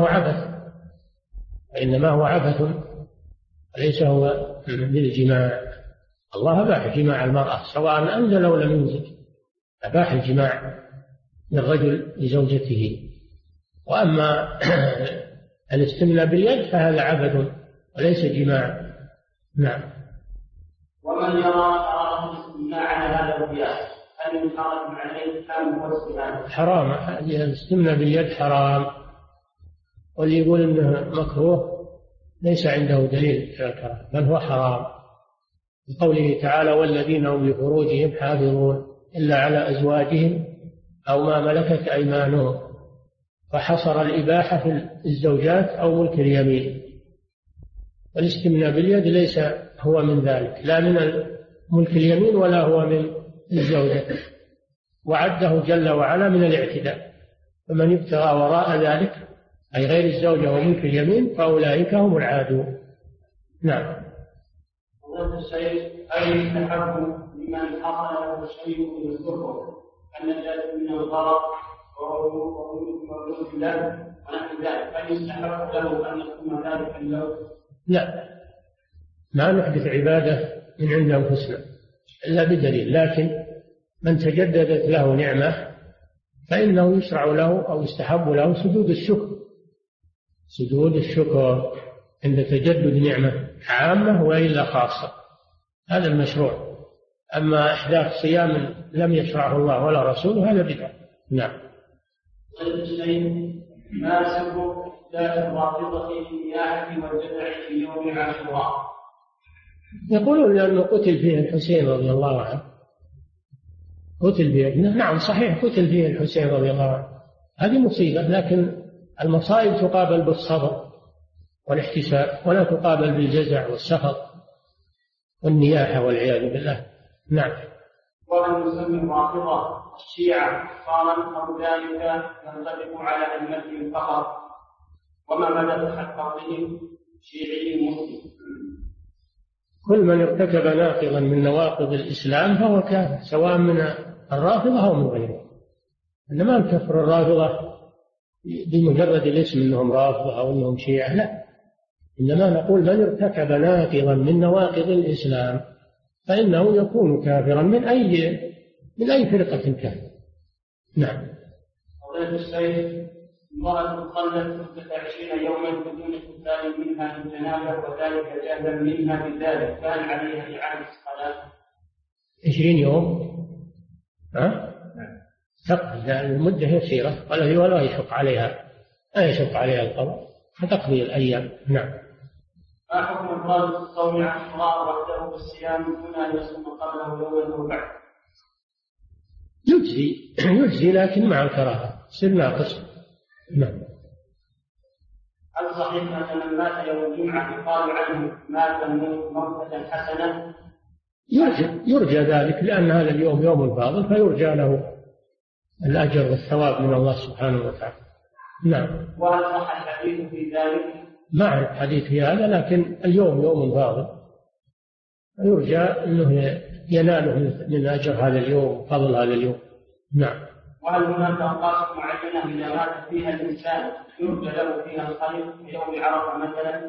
هو عبث وليس هو للجماع. الله أباح جماع المرأة سواء أنزل أو لم ينزل، أباح الجماع للرجل لزوجته. وأما الاستمناء باليد فهذا عبث وليس جماع. نعم. ومن يرى كراهة الاستمناء على هذا القياس هل يحرم عليه أم هو استمناء؟ حرام، الاستمناء باليد حرام، واللي يقول انه مكروه ليس عنده دليل على الكراهة بل هو حرام، بقوله تعالى والذين هم لفروجهم حافظون إلا على أزواجهم أو ما ملكت أيمانهم، فحصر الإباحة في الزوجات أو ملك اليمين. والاستمناء باليد ليس هو من ذلك، لا من ملك اليمين ولا هو من الزوجة، وعده جل وعلا من الاعتداء. فمن ابتغى وراء ذلك أي غير الزوجة وملك اليمين فأولئك هم العادون. نعم. فضيلة الشيخ، هل يستحب لمن حصل له شيء من السفر أن ذلك من الغرق ومولود له ونحو ذلك، هل يستحب له أن يكون ذلك اليوم؟ لا، ما نحدث عبادة من عند أنفسنا إلا بدليل، لكن من تجددت له نعمة فإنه يشرع له أو يستحب له سجود الشكر عند تجدد نعمة عامة وإلا خاصة، هذا المشروع. أما إحداث صيام لم يشرعه الله ولا رسوله هذا بدعة. نعم. ما سبب إحداث الرافضة للنياحة والجزع في يوم عاشوراء؟ يقولون لأنه قتل فيه الحسين رضي الله عنه. قتل فيه، نعم صحيح، قتل فيه الحسين رضي الله عنه، هذه مصيبة، لكن المصائب تقابل بالصبر والاحتساب ولا تقابل بالجزع والسخط والنياحة والعياذ بالله. نعم. وأن نسمي الرافضة الشيعة كفارا أو ذلك ينطبق على أئمتهم فقط، وما مدى تحققهم شيعي مسلم؟ كل من ارتكب ناقضا من نواقض الإسلام فهو كافر، سواء من الرافضة أو من غيره. إنما نكفر الرافضة بمجرد الاسم أنهم رافضة أو أنهم شيعة، لا، إنما نقول من ارتكب ناقضا من نواقض الإسلام فإنه يكون كافرا من أي فرقة كان. نعم. قضية الشيخ، امرأة صلت 26 يوما بدون استفسار منها من جنابة وذلك جهلا منها بذلك، فهل عليها إعادة الصلاة؟ 20 يوم؟ المدة يسيرة ولا يشق عليها، لا يشق عليها القضاء، فتقضي الأيام. نعم. ما حكم إفراد الصوم عاشوراء وحده بالصيام دون أن يصوم قبله يوما أو بعد؟ يجزي لكن مع الكراهة، يصير ناقص. نعم. هل صحيح أن من مات يوم الجمعة يقال عنه مات موتة حسنة؟ يرجى ذلك، لأن هذا اليوم يوم فاضل فيرجى له الأجر والثواب من الله سبحانه وتعالى. نعم. وهل صح الحديث في ذلك؟ ما أعرف حديث في هذا، لكن اليوم يوم فاضل يرجى أنه يناله من أجر هذا اليوم، فضل هذا اليوم. نعم. وهل هناك أوقات معينة إذا مات فيها الإنسان يرجى له فيها الخير كيوم عرفة مثلا؟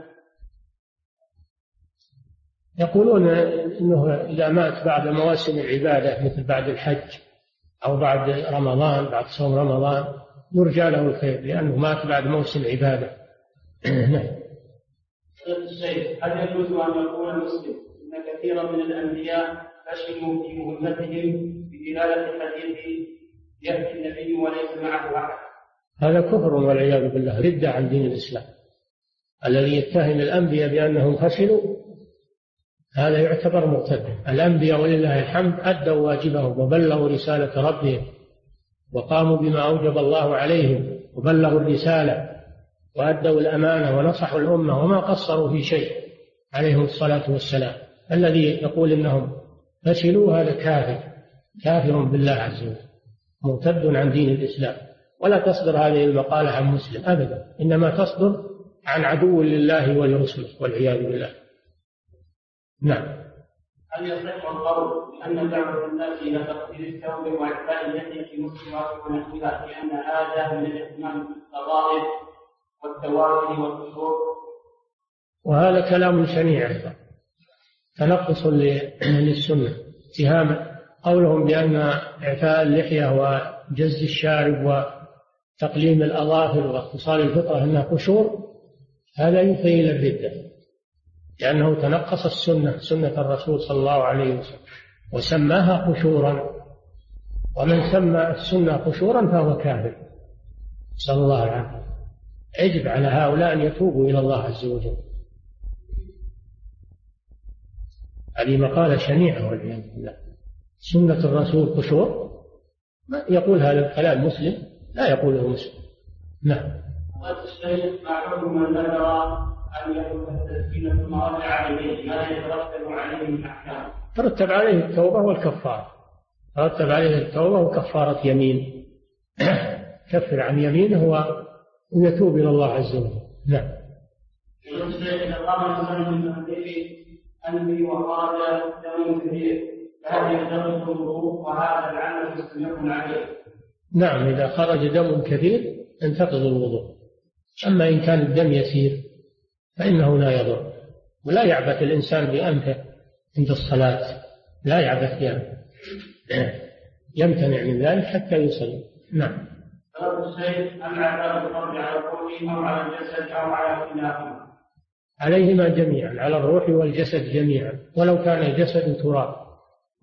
يقولون إنه إذا مات بعد مواسم العبادة مثل بعد الحج أو بعد رمضان، بعد صوم رمضان، يرجى له الخير لأنه مات بعد موسم عبادة. نعم. الشيخ، هل يجوز أن يقول المسلم إن كثيرا من الأنبياء فشلوا في مهمتهم بدلالة حديث يأتي النبي وليس معه أحد؟ هذا كفر والعياذ بالله، ردة عن دين الإسلام. الذي يتهم الأنبياء بأنهم فشلوا هذا يعتبر مرتدا. الأنبياء ولله الحمد أدوا واجبهم وبلغوا رسالة ربهم وقاموا بما أوجب الله عليهم وبلغوا الرسالة وأدوا الأمانة ونصحوا الأمة وما قصروا في شيء عليهم الصلاة والسلام. الذي يقول إنهم فشلوا هذا كافر بالله عز وجل، مرتد عن دين الإسلام. ولا تصدر هذه المقالة عن مسلم أبدا، إنما تصدر عن عدو لله ولرسله والعياذ بالله. نعم. هل يصح القول بأن دعوة الناس إلى تقدير التوبة وإعفاء اللحية في مسلمات ونحوها لأن هذا من الاهتمام بالفضائل والتوابع والقشور؟ وهذا كلام شنيع أيضا، تنقص للسنة، اتهام قولهم بأن إعفاء اللحية وجز الشارب وتقليم الأظافر واختصار الفطرة أنها قشور، هذا يفضي إلى الردة، لأنه تنقص السنة، سنة الرسول صلى الله عليه وسلم، وسماها قشورا، ومن سمى السنة قشورا فهو كافر، صلى الله عليه وسلم. يجب على هؤلاء أن يتوبوا إلى الله عز وجل. هذه مقالة شنيعة والعياذ بالله. سنة الرسول قشور، يقول هذا الكلام مسلم؟ لا يقوله مسلم. نعم. الشيخ، ما حكم من ذكر أن يكون التسكين ثم رجع عليه ما يترتب عليه من أحكام؟ ترتب عليه التوبة والكفارة، ترتب عليه التوبة وكفارة يمين، كفر عن يمينه ويتوب إلى الله عز وجل. نعم. إذا قام الإنسان من أنبي وخرج دم كثير فهذا ينتقض الوضوء وهذا العمل مستمر عليه؟ نعم، إذا خرج دم كثير ينتقض الوضوء. أما إن كان الدم يسير فإنه لا يضر، ولا يعبث الإنسان بأنفه عند الصلاة، لا يعبث بأنفه، يمتنع من ذلك حتى يصلي. نعم. الشيخ، هل عذاب القبر على الروح أو على الجسد أو على كلاهما؟ عليهما جميعا، على الروح والجسد جميعا، ولو كان الجسد تراب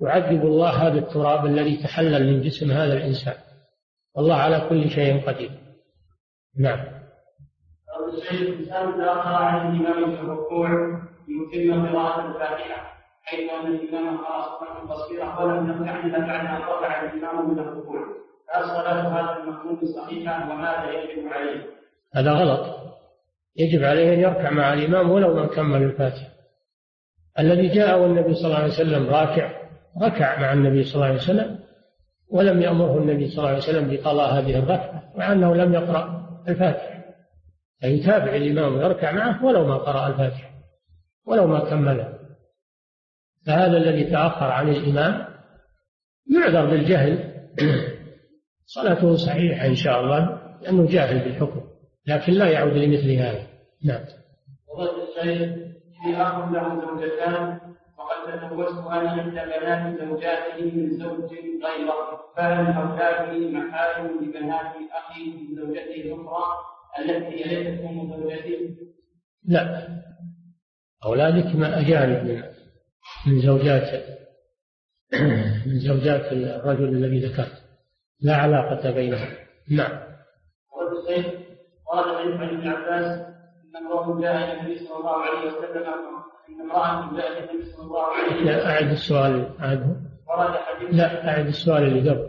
يعذب الله هذا التراب الذي تحلل من جسم هذا الإنسان. والله على كل شيء قدير. نعم. الإنسان تأخر عن الإمام في الركوع يتم قراءة الفاتحة، حيث أن الإمام قرأ سورة قصيرة ولم يركع إلا بعد أن رفع الإمام من الركوع، هل صلاة هذا المأموم صحيحة وماذا يجب عليه؟ هذا غلط، يجب عليه أن يركع مع الإمام ولو ما كمل الفاتحة. الذي جاء والنبي صلى الله عليه وسلم راكع ركع مع النبي صلى الله عليه وسلم، ولم يأمره النبي صلى الله عليه وسلم بقضاء هذه الركعة مع أنه لم يقرأ الفاتحة، فيتابع الإمام ويركع معه ولو ما قرأ الفاتحة ولو ما كملها. فهذا الذي تأخر عن الإمام يعذر بالجهل، صلاته صحيحة إن شاء الله لأنه جاهل بالحكم، لكن لا يعود لمثل هذا. نعم. وضد الشيخ في أخ له زوجتان وقد تزوجت أنا إحدى بنات زوجاته من زوج غيره، فهل أولادي محارم لبنات أخي من زوجته الأخرى التي ليست أم زوجته؟ لا، أولادك ما أجانب من زوجات الرجل الذي ذكرت، لا علاقة بينهم. نعم. وضد الشيخ قال عن ابن عباس إن امرأة جاء إلى النبي صلى الله عليه وسلم لا أعد السؤال لا أعد السؤال اللي قبل.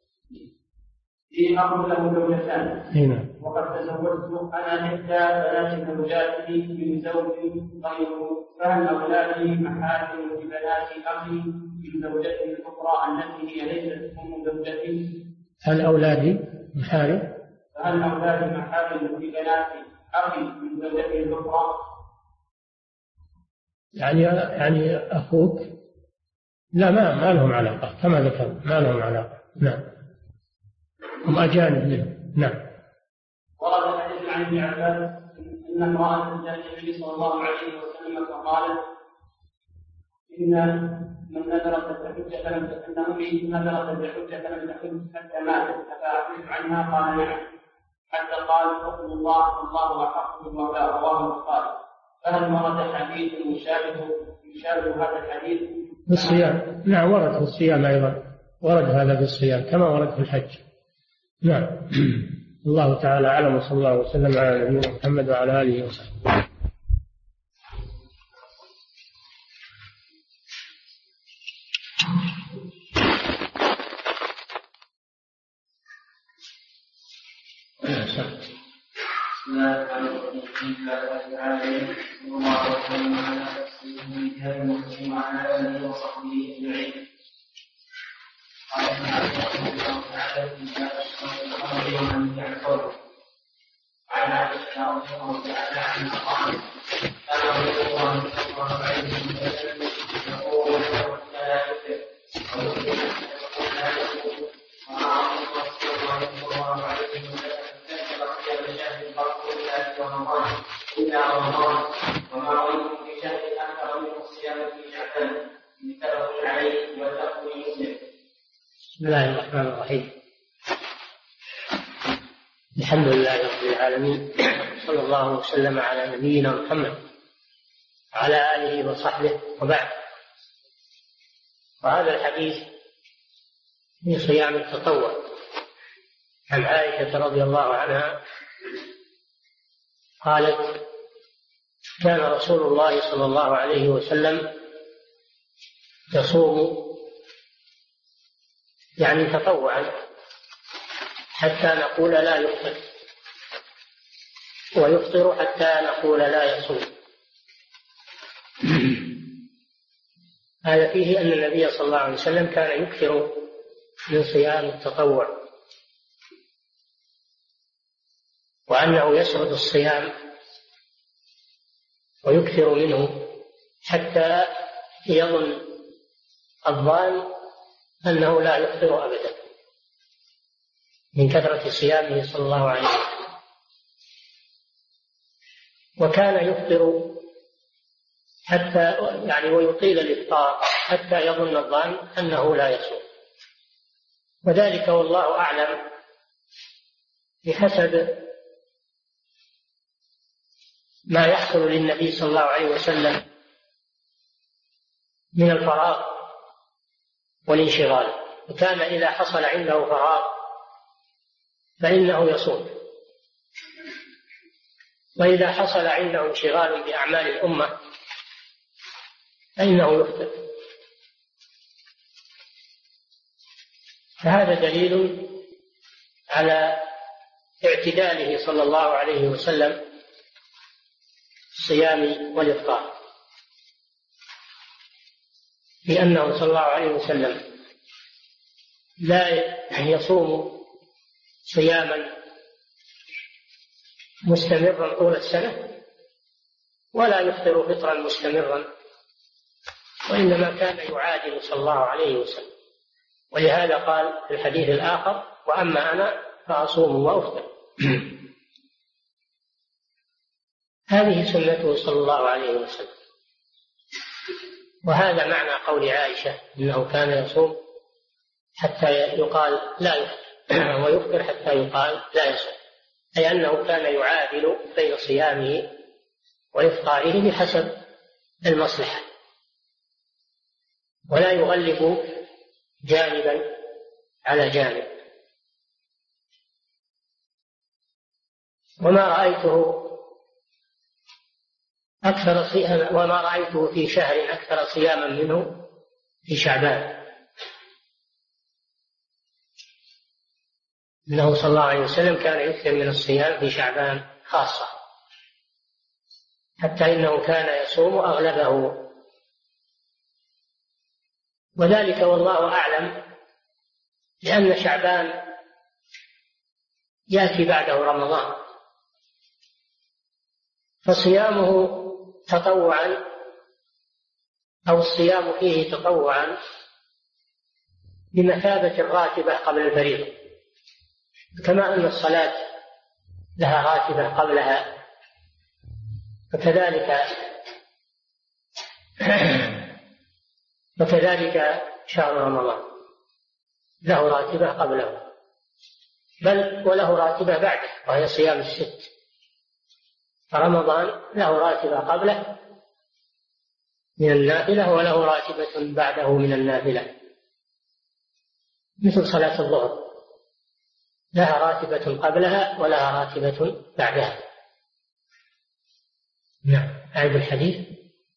في أمر له زوجتان هنا وقد تزوجت أنا إحدى بنات زوجاتي من زوج غيره، فهل أولادي محارم لبنات أخي من زوجته الأخرى التي هي ليست أم زوجتي؟ هل أولادي محارم؟ فهل أولادي محارم لبنات أخي من زوجته الأخرى؟ يعني أخوك لا، ما لهم علاقة كما ذكر، ما لهم علاقة. نعم، هم أجانب منه. نعم. ورد حديث عن ابن عباس أن امرأة جاءت النبي صلى الله عليه وسلم فقالت إن من نذرت الحجة فلم تحج، أمي نذرت الحجة فلم تحج حتى ماتت أفأحج عنها؟ قال نعم، حتى قال حكم الله أحق بالوفاء. رواه البخاري. فهل ورد حديث يشابه هذا الحديث بالصيام؟ نعم، ورد في الصيام أيضا، ورد هذا في الصيام كما ورد في الحج. نعم. الله تعالى أعلم، وصلى الله وسلم على نبينا محمد وعلى آله وصحبه. بسم الله الرحمن الرحيم. الحمد لله رب العالمين، صلى الله وسلم على نبينا محمد وعلى آله وصحبه، وبعد. وهذا الحديث في صيام التطوع عن عائشة رضي الله عنها قالت: كان رسول الله صلى الله عليه وسلم يصوم يعني تطوعا حتى نقول لا يفطر، ويفطر حتى نقول لا يصوم. هذا فيه أن النبي صلى الله عليه وسلم كان يكثر من صيام التطوع، وأنه يسرد الصيام ويكثر منه حتى يظن الظان أنه لا يفطر أبدا من كثرة صيامه صلى الله عليه وسلم. وكان يفطر حتى يعني ويطيل الإفطار حتى يظن الظان أنه لا يصوم، وذلك والله أعلم بحسب ما يحصل للنبي صلى الله عليه وسلم من الفراغ والانشغال، وكان إذا حصل عنده فراغ فإنه يصوم، وإذا حصل عنده انشغال بأعمال الأمة فإنه يفطر. فهذا دليل على اعتداله صلى الله عليه وسلم في الصيام والإفطار، لأنه صلى الله عليه وسلم لا يصوم صياما مستمرا طول السنة ولا يفطر فطرا مستمرا، وإنما كان يعادل صلى الله عليه وسلم. ولهذا قال في الحديث الآخر: وأما أنا فأصوم وأفطر. هذه سنته صلى الله عليه وسلم. وهذا معنى قول عائشة إنه كان يصوم حتى يقال لا يفطر، ويفطر حتى يقال لا يصوم، أي أنه كان يعادل بين صيامه وإفطاره بحسب المصلحة، ولا يغلب جانبا على جانب. وما رأيته في شهر أكثر صياما منه في شعبان، إنه صلى الله عليه وسلم كان يكثر من الصيام في شعبان خاصة، حتى إنه كان يصوم أغلبه، وذلك والله أعلم لأن شعبان يأتي بعده رمضان، فصيامه تطوعا أو الصيام فيه تطوعا بمثابة الراتبة قبل الفريضة، كما أن الصلاة لها راتبة قبلها، فكذلك شهر رمضان له راتبة قبله، بل وله راتبة بعده وهي صيام الست. فرمضان له راتبة قبله من النافلة وله راتبة بعده من النافلة، مثل صلاة الظهر لها راتبة قبلها ولها راتبة بعدها. نعم. أعد الحديث.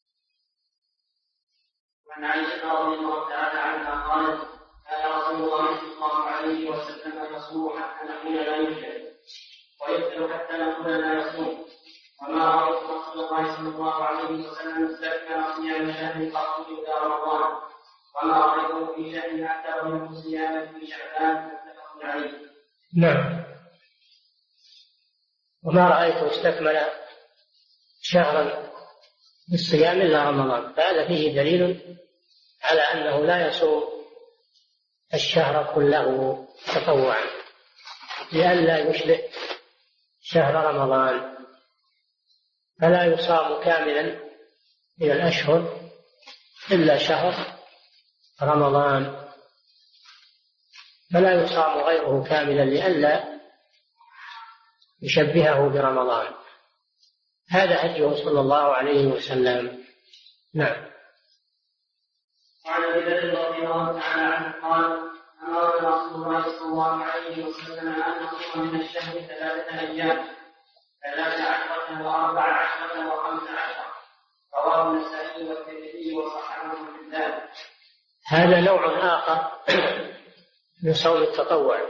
وعن عائشة رضي الله تعالى عنها قالت: كان رسول الله صلى الله عليه وسلم يصوم حتى نكون لا يفطر، ويفطر حتى نكون لا يصوم، وما رأيت رسول الله صلى الله عليه وسلم استكمل صيام شهر قط إلا رمضان، وما رأيته في شهر أكثر منه صياما في شعبان. متفق عليه. نعم. وما رأيته استكمل شهرا بالصيام إلا رمضان، فهذا فيه دليل على أنه لا يصوم الشهر كله تطوعا لئلا يشبه شهر رمضان، فلا يصام كاملا من الأشهر إلا شهر رمضان، فلا يصام غيره كاملا لئلا يشبهه برمضان. هذا هديه صلى الله عليه وسلم. نعم. وعن ابي ذر رضي الله تعالى عنه قال: امرنا رسول الله صلى الله عليه وسلم ان نصوم من الشهر 3 أيام، 13 و14 و15. رواه النسائي والترمذي وصححه ابن حبان. هذا نوع آخر من صوم التطوع،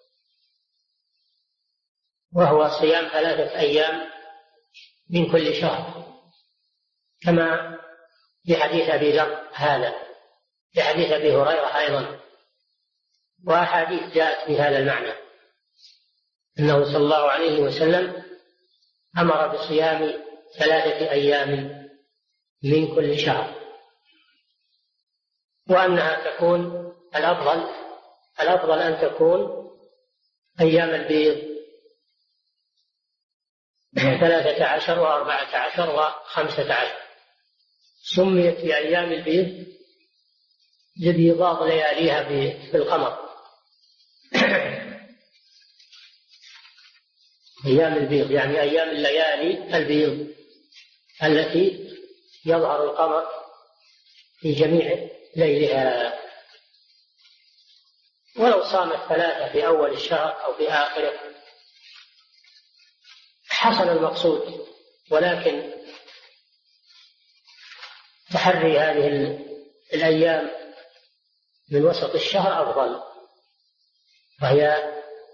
وهو صيام 3 أيام من كل شهر، كما في حديث أبي ذر هذا، في حديث أبي هريرة أيضا، وأحاديث جاءت بهذا المعنى، أنه صلى الله عليه وسلم أمر بصيام 3 أيام من كل شهر، وأنها تكون الأفضل أن تكون أيام البيض 13 و14 و15. سميت في أيام البيض لبيضاض لياليها بالقمر. أيام البيض يعني أيام الليالي البيض التي يظهر القمر في جميع ليلها. ولو صامت 3 في أول الشهر أو في آخره حصل المقصود، ولكن تحري هذه الأيام من وسط الشهر أفضل، وهي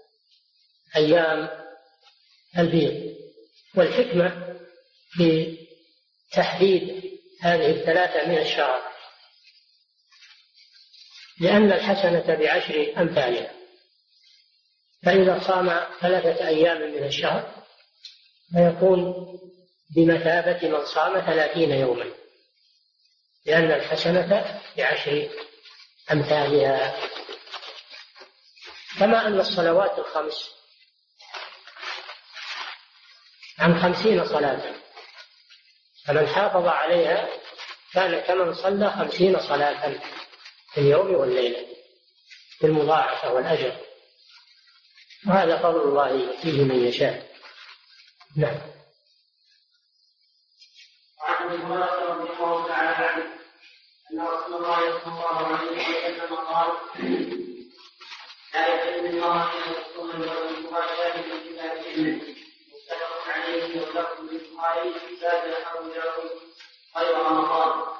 أيام البيض. والحكمة في تحديد هذه 3 من الشهر لأن الحسنة ب10 أمثالها، فإذا صام 3 أيام من الشهر فيكون بمثابة من صام 30 يوما، لأن الحسنة ب10 أمثالها. كما أن الصلوات الخمس عن 50 صلاة، فمن حافظ عليها كان كمن صلى 50 صلاة في اليوم والليلة بالمضاعفة والأجر، وهذا فضل الله يؤتيه من يشاء. نعم. وعن ابي هريره رضي الله تعالى عنه ان رسول الله صلى الله عليه وسلم قال: لا يحل للمرأة ان تصوم وزوجها شاهد الا باذنه. متفق عليه واللفظ للبخاري في كتاب الحرب غير رمضان.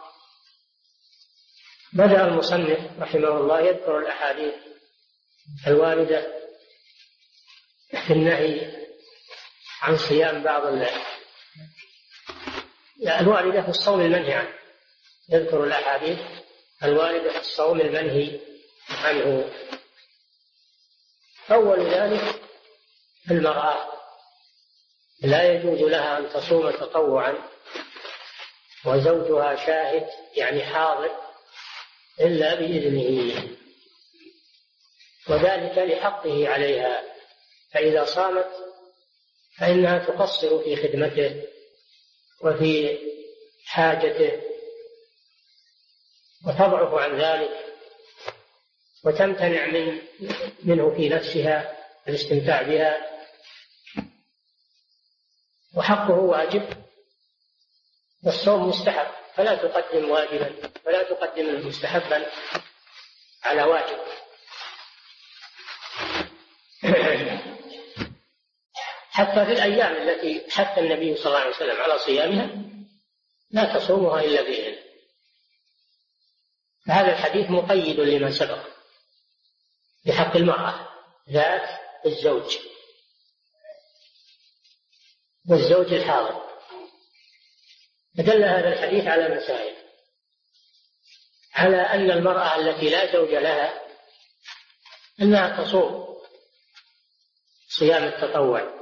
بدأ المصنف رحمه الله يذكر الأحاديث الواردة في النهي عن صيام بعض الواردة في الصوم المنهي عنه. يذكر الأحاديث الواردة في الصوم المنهي عنه. أول ذلك المرأة لا يجوز لها أن تصوم تطوعا وزوجها شاهد يعني حاضر إلا بإذنه، وذلك لحقه عليها، فإذا صامت فإنها تقصر في خدمته وفي حاجته وتضعف عن ذلك وتمتنع منه في نفسها الاستمتاع بها، وحقه واجب والصوم مستحب، فلا تقدم واجبا ولا تقدم مستحبا على واجب. حتى في الأيام التي حث النبي صلى الله عليه وسلم على صيامها لا تصومها إلا بإذنه. هذا الحديث مقيد لما سبق بحق المرأة ذات الزوج والزوج الحاضر. فدل هذا الحديث على مسائل: على أن المرأة التي لا زوج لها أنها تصوم صيام التطوع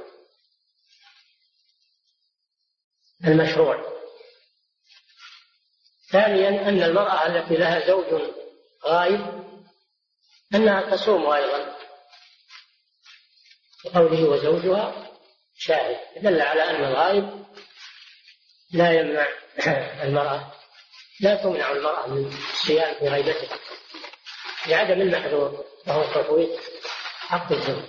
المشروع. ثانيا أن المرأة التي لها زوج غائب أنها تصوم أيضا، وقوله وزوجها شاهد دل على أن الغائب لا يمنع المرأة، لا تمنع المرأة من الصيام في غيبته لعدم المحذور وهو تفويت حق الزوج.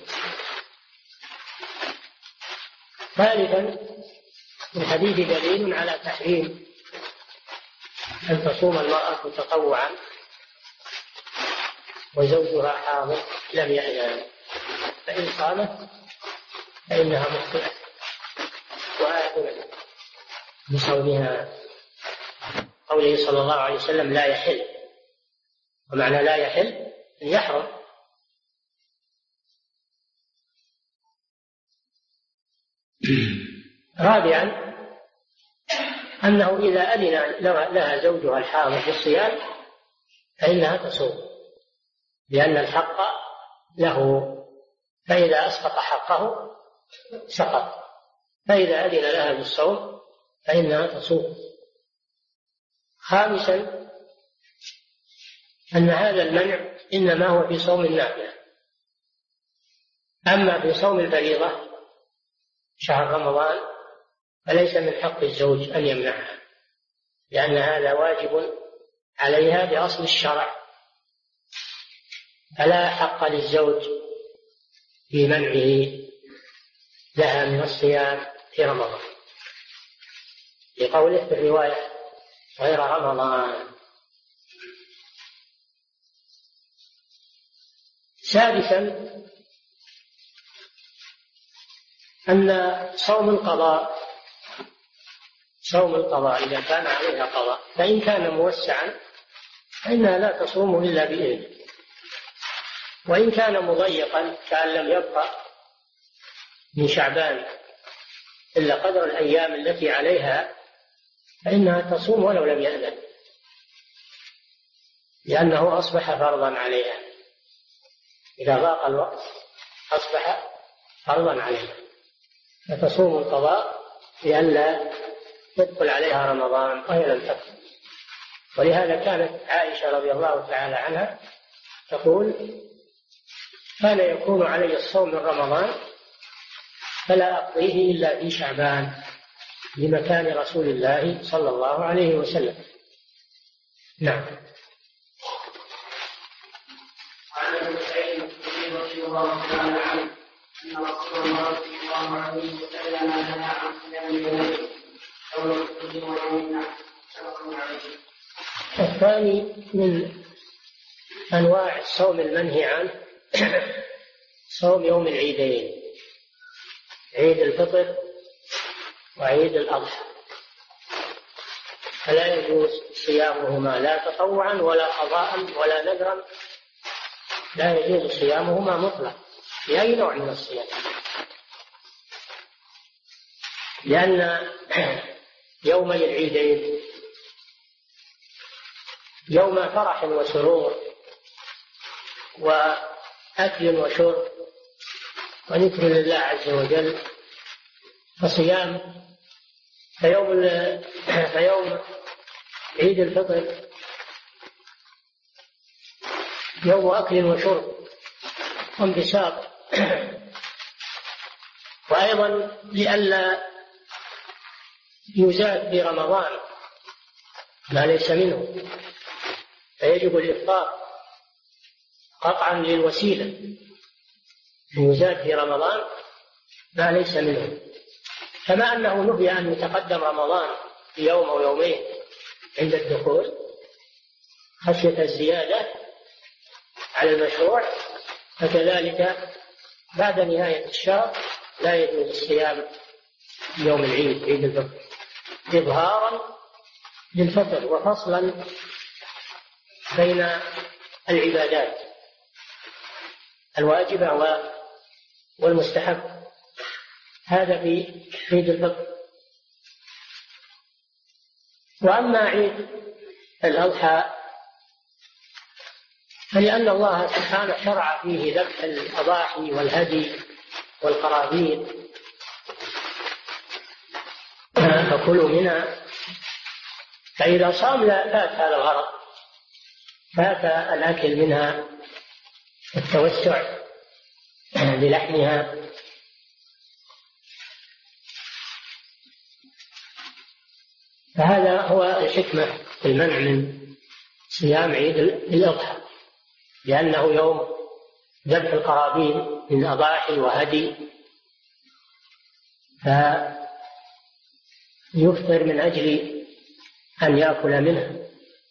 ثالثا في الحديث دليل على تحريم أن تصوم المرأة تطوعا وزوجها حاضر لم يأذن، فإن صامت فإنها مخطئة وآثمة بصومها. قوله صلى الله عليه وسلم لا يحل، ومعنى لا يحل أن يحرم. رابعا أنه إذا أذن لها زوجها الحاضر بالصيام فإنها تصوم، لأن الحق له، فإذا أسقط حقه سقط، فإذا أذن لها بالصوم فإنها تصوم. خامسا أن هذا المنع إنما هو في صوم النافلة، أما في صوم الفريضة شهر رمضان فليس من حق الزوج أن يمنعها، لأن هذا واجب عليها بأصل الشرع، فلا حق للزوج في منعه لها من الصيام في رمضان، لقوله في الرواية غير رمضان. سادسا أن صوم القضاء إذا كان عليها قضاء فإن كان موسعا فإنها لا تصوم إلا بإذن، وإن كان مضيقا كأن لم يبقى من شعبان إلا قدر الأيام التي عليها فإنها تصوم ولو لم يأذن، لأنه أصبح فرضا عليها. إذا ضاق الوقت أصبح فرضا عليها، فتصوم القضاء لئلا يدخل عليها رمضان وهي لم تكن. ولهذا كانت عائشة رضي الله تعالى عنها تقول: كان يكون علي الصوم من رمضان فلا أقضيه إلا في شعبان لمكان رسول الله صلى الله عليه وسلم. نعم. عن ابي سعيد الخدري رضي الله تعالى عنه ان رسول الله صلى الله عليه وسلم نهى عن صيام يومين او يصوم ويومين. الثاني من أنواع الصوم المنهي عنه صوم يوم العيدين، عيد الفطر وعيد الأضحى، فلا يجوز صيامهما لا تطوعا ولا قضاء ولا نذرا، لا يجوز صيامهما مطلق بأي نوع من الصيام، لأن يومي العيدين يوم فرح وسرور وأكل وشرب وذكر لله عز وجل، فيوم عيد الفطر يوم أكل وشرب وانبساط، وأيضا لئلا يزاد في رمضان ما ليس منه، فيجب الإفطار قطعا للوسيلة يزاد في رمضان ما ليس منه. كما أنه نهي أن يتقدم رمضان بيوم أو يومين عند الدخول خشية الزيادة على المشروع، فكذلك بعد نهاية الشهر لا يجوز الصيام يوم العيد، عيد الفطر، إظهارا للفطر وفصلا بين العبادات الواجبة والمستحب. هذا في عيد الفطر. وأما عيد الأضحى فلأن الله سبحانه شرع فيه ذبح الأضاحي والهدي والقرابين، فكلوا منها، فإذا صام لا فات هذا الغرض، فات الأكل منها والتوسع بلحمها. فهذا هو الحكمة في المنع من صيام عيد الأضحى، لأنه يوم ذبح القرابين من أضاحي وهدي، فيفطر من أجل أن يأكل منه،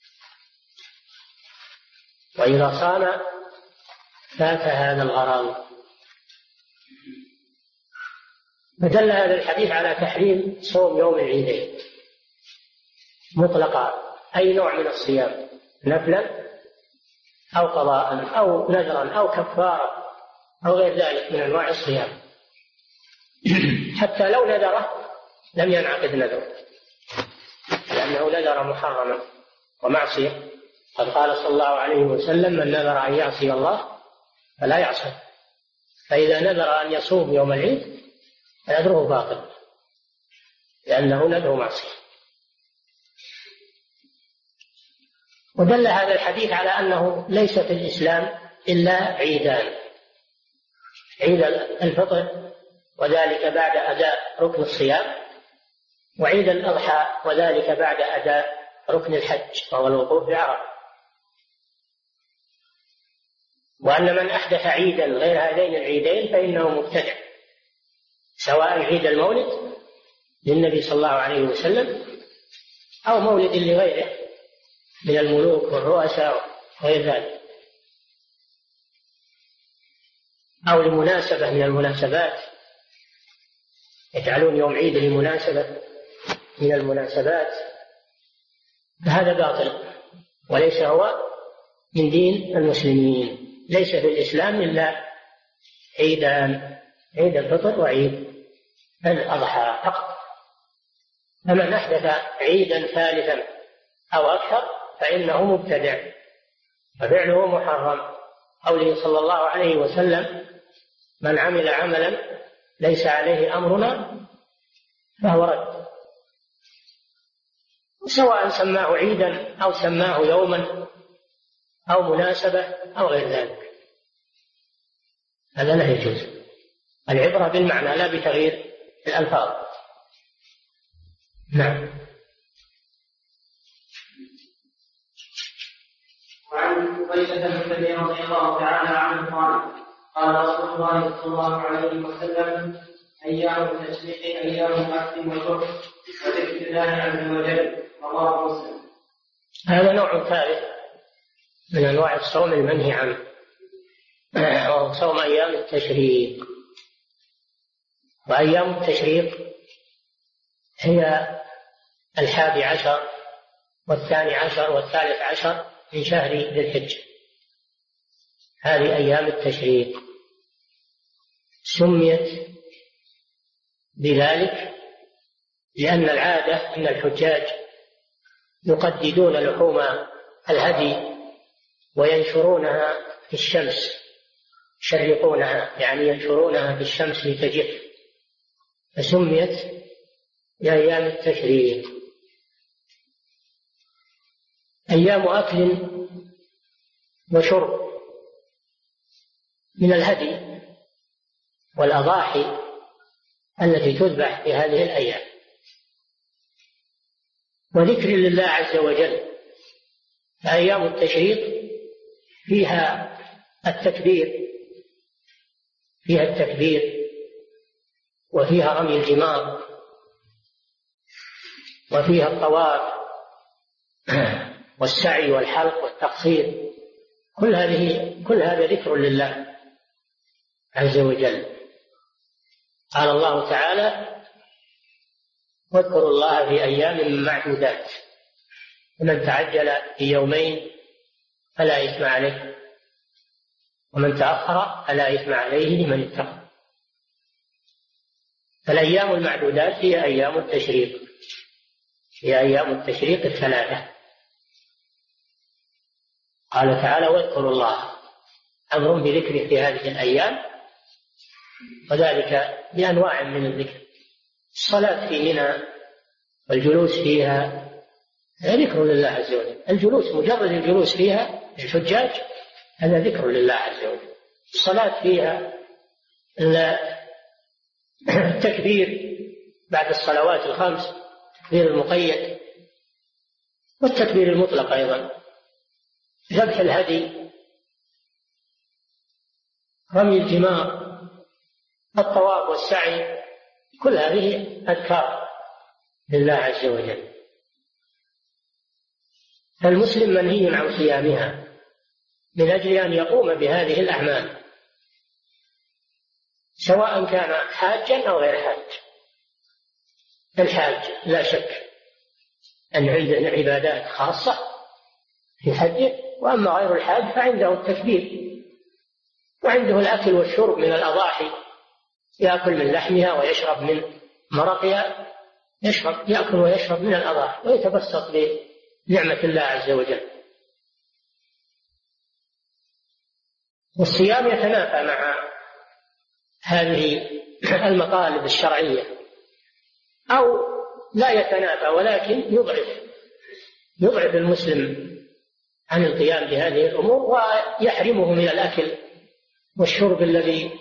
وإذا صام فات هذا الغرض. فدل هذا الحديث على تحريم صوم يوم العيدين مطلقا، أي نوع من الصيام، نفلا أو قضاء أو نذرا أو كفارة أو غير ذلك من أنواع الصيام. حتى لو نذره لم ينعقد نذره، لأنه نذر محرما ومعصية. قد قال صلى الله عليه وسلم: من نذر أن يعصي الله فلا يعصي. فإذا نذر أن يصوم يوم العيد فنذره باطل، لأنه نذر معصية. ودل هذا الحديث على أنه ليس في الإسلام إلا عيدان: عيد الفطر وذلك بعد أداء ركن الصيام، وعيد الأضحى وذلك بعد أداء ركن الحج وهو الوقوف بعرفة. وأن من أحدث عيدا غير هذين العيدين فإنه مبتدع، سواء عيد المولد للنبي صلى الله عليه وسلم أو مولد لغيره من الملوك والرؤساء وغير ذلك. أو لمناسبة من المناسبات، يجعلون يوم عيد لمناسبة من المناسبات، فهذا باطل وليس هو من دين المسلمين. ليس في الإسلام إلا عيدان، عيد الفطر وعيد الأضحى فقط. فمن أحدث عيدا ثالثا أو أكثر فإنه مبتدع وفعله محرم. قوله صلى الله عليه وسلم: من عمل عملا ليس عليه أمرنا فهو رد. سواء سماه عيدا أو سماه يوما أو مناسبة أو غير ذلك، هذا لا يجوز. العبرة بالمعنى لا بتغيير الألفاظ. نعم. وعن قتيبة بن سعيد رضي الله تعالى عنه قال رسول الله صلى الله عليه وسلم: أيام التشريق أيام أكل وشرب وذكر الله عز وجل. رواه مسلم. هذا نوع ثالث من أنواع الصوم المنهي عنه، وهو صوم أيام التشريق. وأيام التشريق هي 11 و12 و13 من شهر ذي الحجة، هذه أيام التشريق. سميت بذلك لأن العادة أن الحجاج يقددون لحوم الهدي وينشرونها في الشمس، يشرقونها يعني ينشرونها في الشمس لتجف، فسميت بأيام التشريق. أيام أكل وشرب من الهدي والأضاحي التي تذبح في هذه الأيام، وذكر لله عز وجل. أيام التشريق فيها التكبير، وفيها رمي الجمار، وفيها الطواف والسعي والحلق والتقصير، كل هذا ذكر لله عز وجل. قال الله تعالى: واذكروا الله في أيام معدودات، ومن تعجل في يومين فلا إثم عليه، ومن تأخر فلا إثم عليه لمن اتقى. فالأيام المعدودات هي أيام التشريق، هي أيام التشريق الثلاثة. قال تعالى: واذكروا الله، أمر بذكره في هذه الأيام، وذلك بأنواع من الذكر. الصلاة في منى والجلوس فيها ذكر لله عز وجل. الجلوس، مجرد الجلوس فيها الحجاج، هذا ذكر لله عز وجل. الصلاة فيها، التكبير بعد الصلوات الخمس، التكبير المقيد والتكبير المطلق أيضا، ذبح الهدي، رمي الجمار، الطواف والسعي، كل هذه أذكار لله عز وجل. فالمسلم منهي عن صيامها من أجل أن يقوم بهذه الأعمال، سواء كان حاجا أو غير حاج. الحاج لا شك أن عنده عبادات خاصة في حجه، وأما غير الحاج فعنده التكبير، وعنده الأكل والشرب من الأضاحي، يأكل من لحمها ويشرب من مرقها، يأكل ويشرب من الأضاحي ويتبسط بنعمة الله عز وجل. والصيام يتنافى مع هذه المطالب الشرعية، أو لا يتنافى ولكن يضعف المسلم عن القيام بهذه الأمور، ويحرمه من الأكل والشرب الذي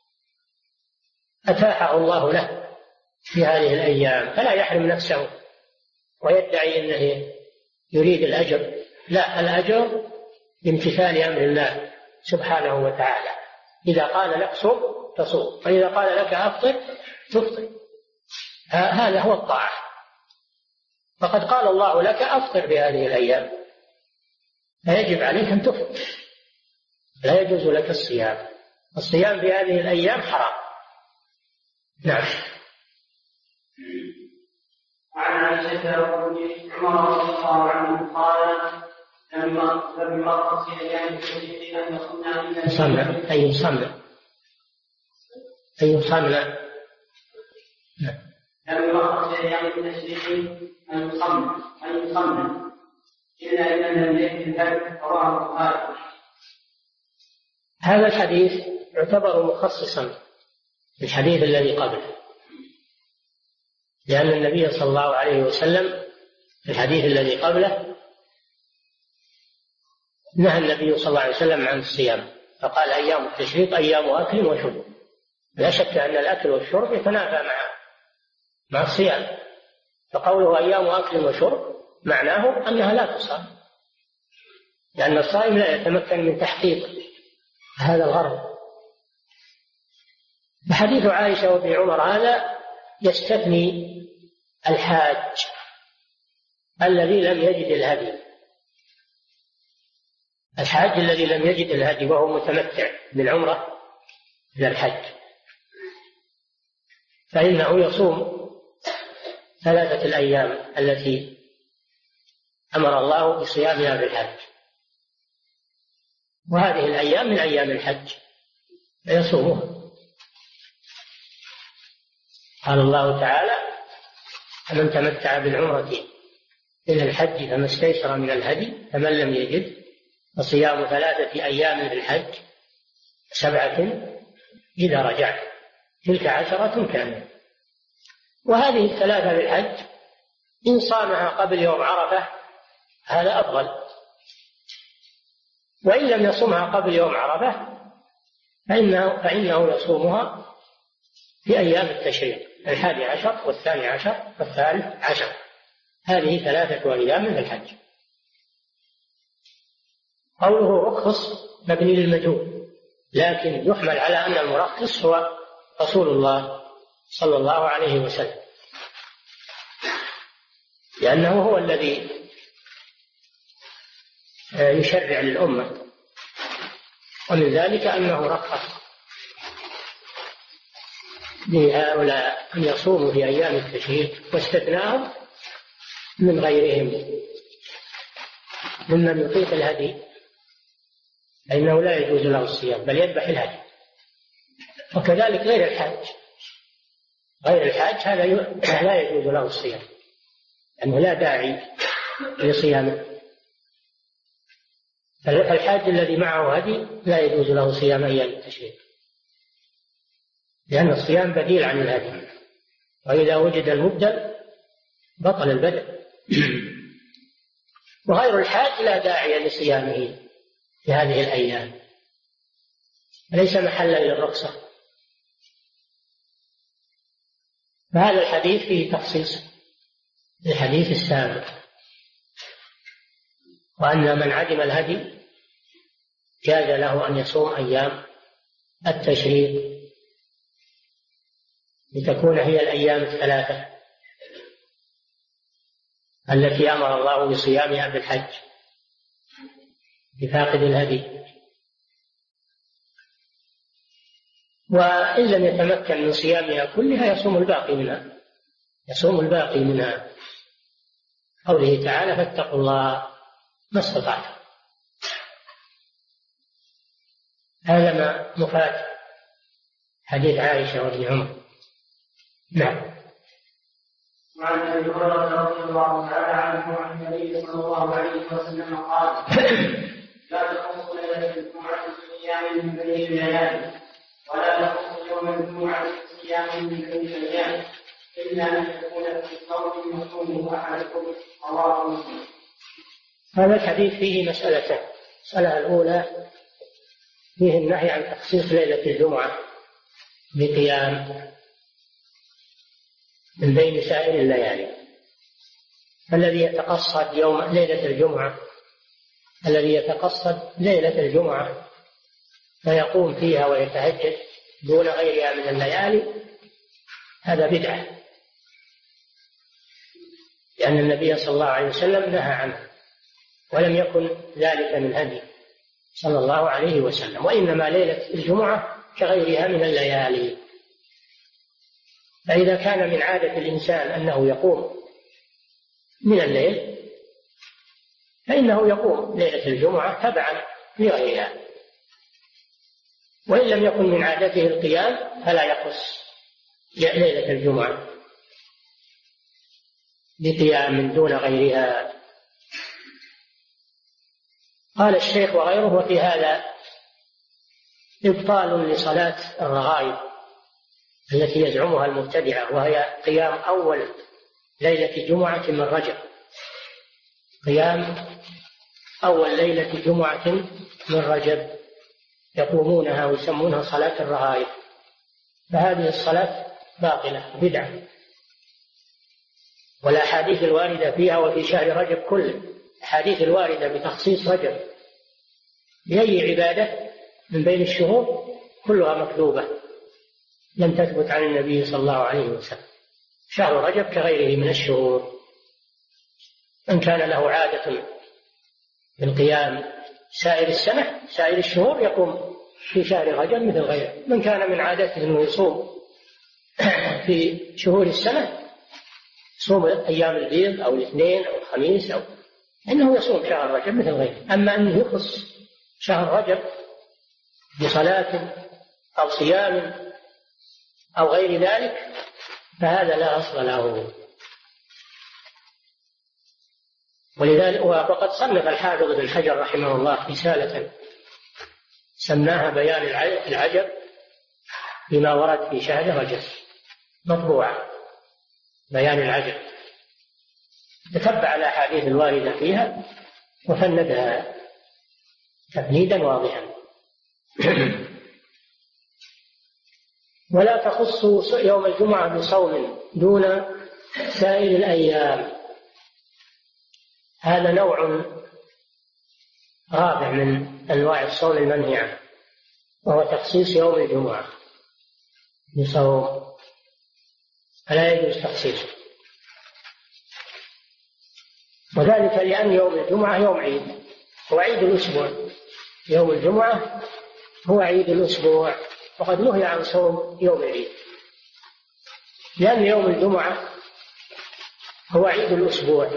أتاحه الله له في هذه الأيام، فلا يحرم نفسه ويدعي أنه يريد الأجر. لا، الأجر بامتثال أمر الله سبحانه وتعالى. إذا قال لك صم تصوم، وإذا قال لك أفطر تفطر، هذا هو الطاعة. فقد قال الله لك أفطر بهذه الأيام، فيجب عليك أن تفطر، لا يجوز لك الصيام. الصيام في هذه الأيام حرام. نعم. عن عائشة عمر رضي الله عنه قال لما قصد أيام التشريق أن يصمنا إلا لما قصد أيام التشريق أن يصمنا إلا أن لم يكن ذلك رواه البخاري. هذا الحديث يعتبر مخصصا بالحديث الذي قبله، لأن النبي صلى الله عليه وسلم في الحديث الذي قبله نهى النبي صلى الله عليه وسلم عن الصيام، فقال أيام التشريق أيام أكل وشرب. لا شك أن الأكل والشرب يتنافى مع الصيام، فقوله أيام أكل وشرب معناه أنها لا تصام، لأن الصائم لا يتمكن من تحقيق هذا الغرض. فحديث عائشة وابن عمر هذا يستثني الحاج الذي لم يجد الهدي، الحاج الذي لم يجد الهدي وهو متمتع بالعمرة إلى الحج، فإنه يصوم 3 الأيام التي أمر الله بصيامها في الحج، وهذه الأيام من أيام الحج فيصومها. قال الله تعالى: فمن تمتع بالعمرة إلى الحج فما استيسر من الهدي فمن لم يجد فصيام 3 أيام في الحج 7 إذا رجعت تلك 10 كاملة. وهذه 3 في الحج إن صامها قبل يوم عرفة هذا أفضل، وإن لم يصومها قبل يوم عرفة فإنه يصومها في أيام التشريق 11 و12 و13. هذه 3 أيام في الحج. قوله رخص مبني للمجهول، لكن يحمل على أن المرخص هو رسول الله صلى الله عليه وسلم، لأنه هو الذي يشرع للأمة، ومن ذلك أنه رخص لهؤلاء أن يصوموا في أيام التشريق واستثناهم من غيرهم ممن يطيق الهدي، فإنه لا يجوز له الصيام بل يذبح الهدي. وكذلك غير الحاج هذا لا يجوز له الصيام لأنه لا داعي لصيامه. الحاج الذي معه هدي لا يجوز له صيام أيام التشريق، لأن الصيام بديل عن الهدي، وإذا وجد المبدل بطل البدل. وغير الحاج لا داعي لصيامه في هذه الأيام، ليس محلا للرخصة. فهذا الحديث فيه تخصيص للحديث السابق، وأن من عدم الهدي جاز له أن يصوم أيام التشريق لتكون هي الأيام 3 التي أمر الله بصيامها بالحج لفاقد الهدي. وإن لم يتمكن من صيامها كلها يصوم الباقي منها قوله تعالى: فاتقوا الله ما استطعتم. هذا ما مفاد حديث عائشة وابن عمر. نعم. وعن ابي هريره رضي الله تعالى عنه عن النبي صلى الله عليه وسلم قال: لا تخص ليله الجمعه بصيام من بين الليالي، ولا تخص يوم الجمعه بصيام من بين الايام، الا ان يكون في صوم يصومه احدكم. رواه مسلم. هذا الحديث فيه مسألتان. المسألة الأولى فيه النهي عن تخصيص ليلة الجمعة بقيام من بين سائر الليالي. الذي يتقصد ليلة الجمعة فيقوم فيها ويتهجد دون غيرها من الليالي هذا بدعة، لأن النبي صلى الله عليه وسلم نهى عنه، ولم يكن ذلك من هدي صلى الله عليه وسلم. وإنما ليلة الجمعة كغيرها من الليالي. فإذا كان من عادة الإنسان أنه يقوم من الليل فإنه يقوم ليلة الجمعة تبعا لغيرها، وإن لم يكن من عادته القيام فلا يخص ليلة الجمعة بقيام دون غيرها. قال الشيخ وغيره: وفي هذا إبطال لصلاة الرغائب التي يزعمها المبتدعة، وهي قيام أول ليلة جمعة من رجب، قيام أول ليلة جمعة من رجب يقومونها ويسمونها صلاة الرغائب، فهذه الصلاة باطلة بدعة. والأحاديث الواردة فيها وفي شهر رجب كله، الأحاديث الواردة بتخصيص رجب بأي عبادة من بين الشهور كلها مكذوبة لم تثبت عن النبي صلى الله عليه وسلم. شهر رجب كغيره من الشهور، من كان له عادة بالقيام سائر السنة سائر الشهور يقوم في شهر رجب مثل غيره. من كان من عادته أنه يصوم في شهور السنة يصوم أيام البيض أو الاثنين أو الخميس أو إنه يصوم شهر رجب مثل غيره. أما أنه يخص شهر رجب بصلاة أو صيام أو غير ذلك فهذا لا أصل له. ولذلك وقد صنف الحافظ بن حجر رحمه الله رسالة سماها بيان العجب بما ورد في شهر رجب، مطبوعة بيان العجب، تتبع الأحاديث الواردة فيها وفندها تفنيدا واضحا. ولا تخص يوم الجمعة بصوم دون سائر الأيام، هذا نوع رابع من أنواع الصوم المنهي عنه، وهو تخصيص يوم الجمعة بصوم، فلا يجوز تخصيصه، وذلك لأن يوم الجمعة يوم عيد، هو عيد الأسبوع. يوم الجمعة هو عيد الأسبوع، وقد نهي عن صوم يوم العيد، لأن يوم الجمعة هو عيد الأسبوع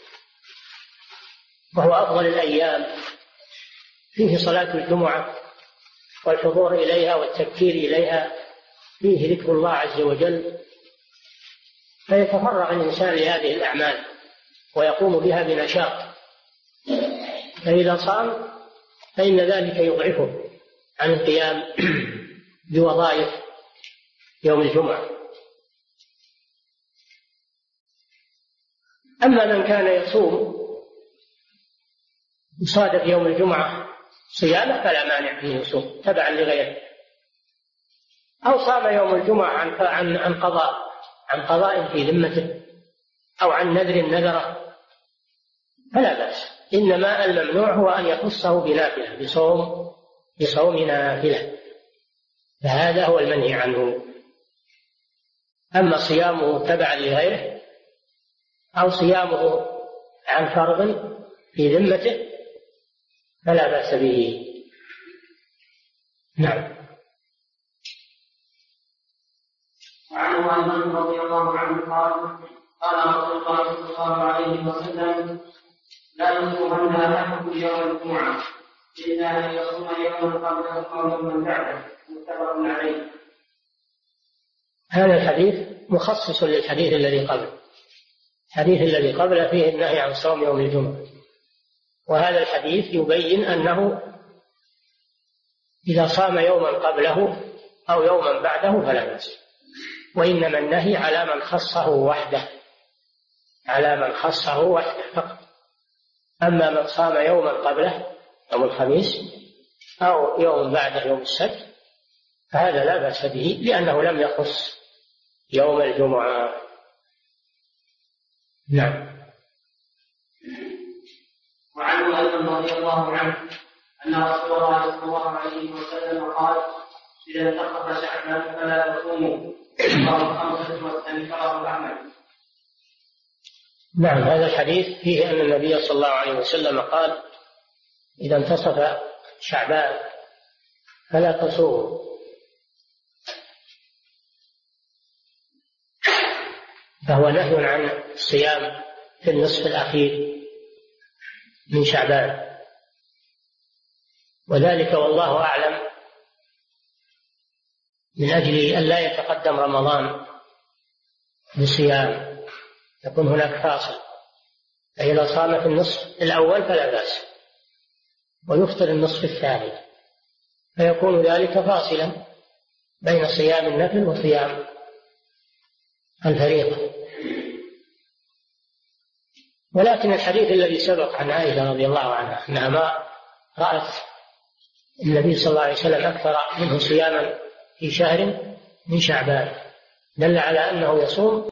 وهو أفضل الأيام، فيه صلاة الجمعة والحضور إليها والتبكير إليها، فيه ذكر الله عز وجل، فيتفرغ الإنسان لهذه الأعمال ويقوم بها بنشاط. فإذا صام فإن ذلك يضعفه عن القيام بوظائف يوم الجمعة. أما من كان يصوم يصادف يوم الجمعة صيامه فلا مانع أن يصوم تبعا لغيره، أو صام يوم الجمعة عن قضاء في ذمته أو عن نذر نذره فلا بأس، إنما الممنوع هو أن يخصه بنافلة بصوم نافلة، فهذا هو المنهي عنه. أما صيامه تبعا لغيره أو صيامه عن فرض في ذمته فلا بأس به. نعم. وعنه أيضا رضي الله عنه قال رسول الله صلى الله عليه وسلم: لا يصومن أحدكم يوم الجمعة إلا أن يصوم يوما قبله أو يوما بعده، متفق عليه. هذا الحديث مخصص للحديث الذي قبله، الحديث الذي قبله فيه النهي عن صوم يوم الجمعة، وهذا الحديث يبين أنه إذا صام يوما قبله أو يوما بعده فلا بأس، وإنما النهي على من خصه وحده، على من خصه وحده فقط. أما من صام يوما قبله يوم الخميس أو يوم بعده يوم السبت فهذا لا بأس به، لأنه لم يخص يوم الجمعة. نعم. وعنه أيضا رضي الله عنه أن رسول الله صلى الله عليه وسلم قال: إذا انتصف شعبان فلا تصوموا، رواه الخمسة واستنكره أحمد. نعم، هذا الحديث فيه أن النبي صلى الله عليه وسلم قال: إذا انتصف شعبان فلا تصوموا، فهو نهي عن الصيام في النصف الأخير من شعبان، وذلك والله أعلم من أجل أن لا يتقدم رمضان بصيام، يكون هناك فاصل، فإذا صام في النصف الأول فلا بأس، ويفطر النصف الثاني، فيكون ذلك فاصلا بين صيام النفل وصيام الفريضة. ولكن الحديث الذي سبق عن عائشة رضي الله عنها أنها ما رأت النبي صلى الله عليه وسلم أكثر منه صياما في شهر من شعبان، دل على أنه يصوم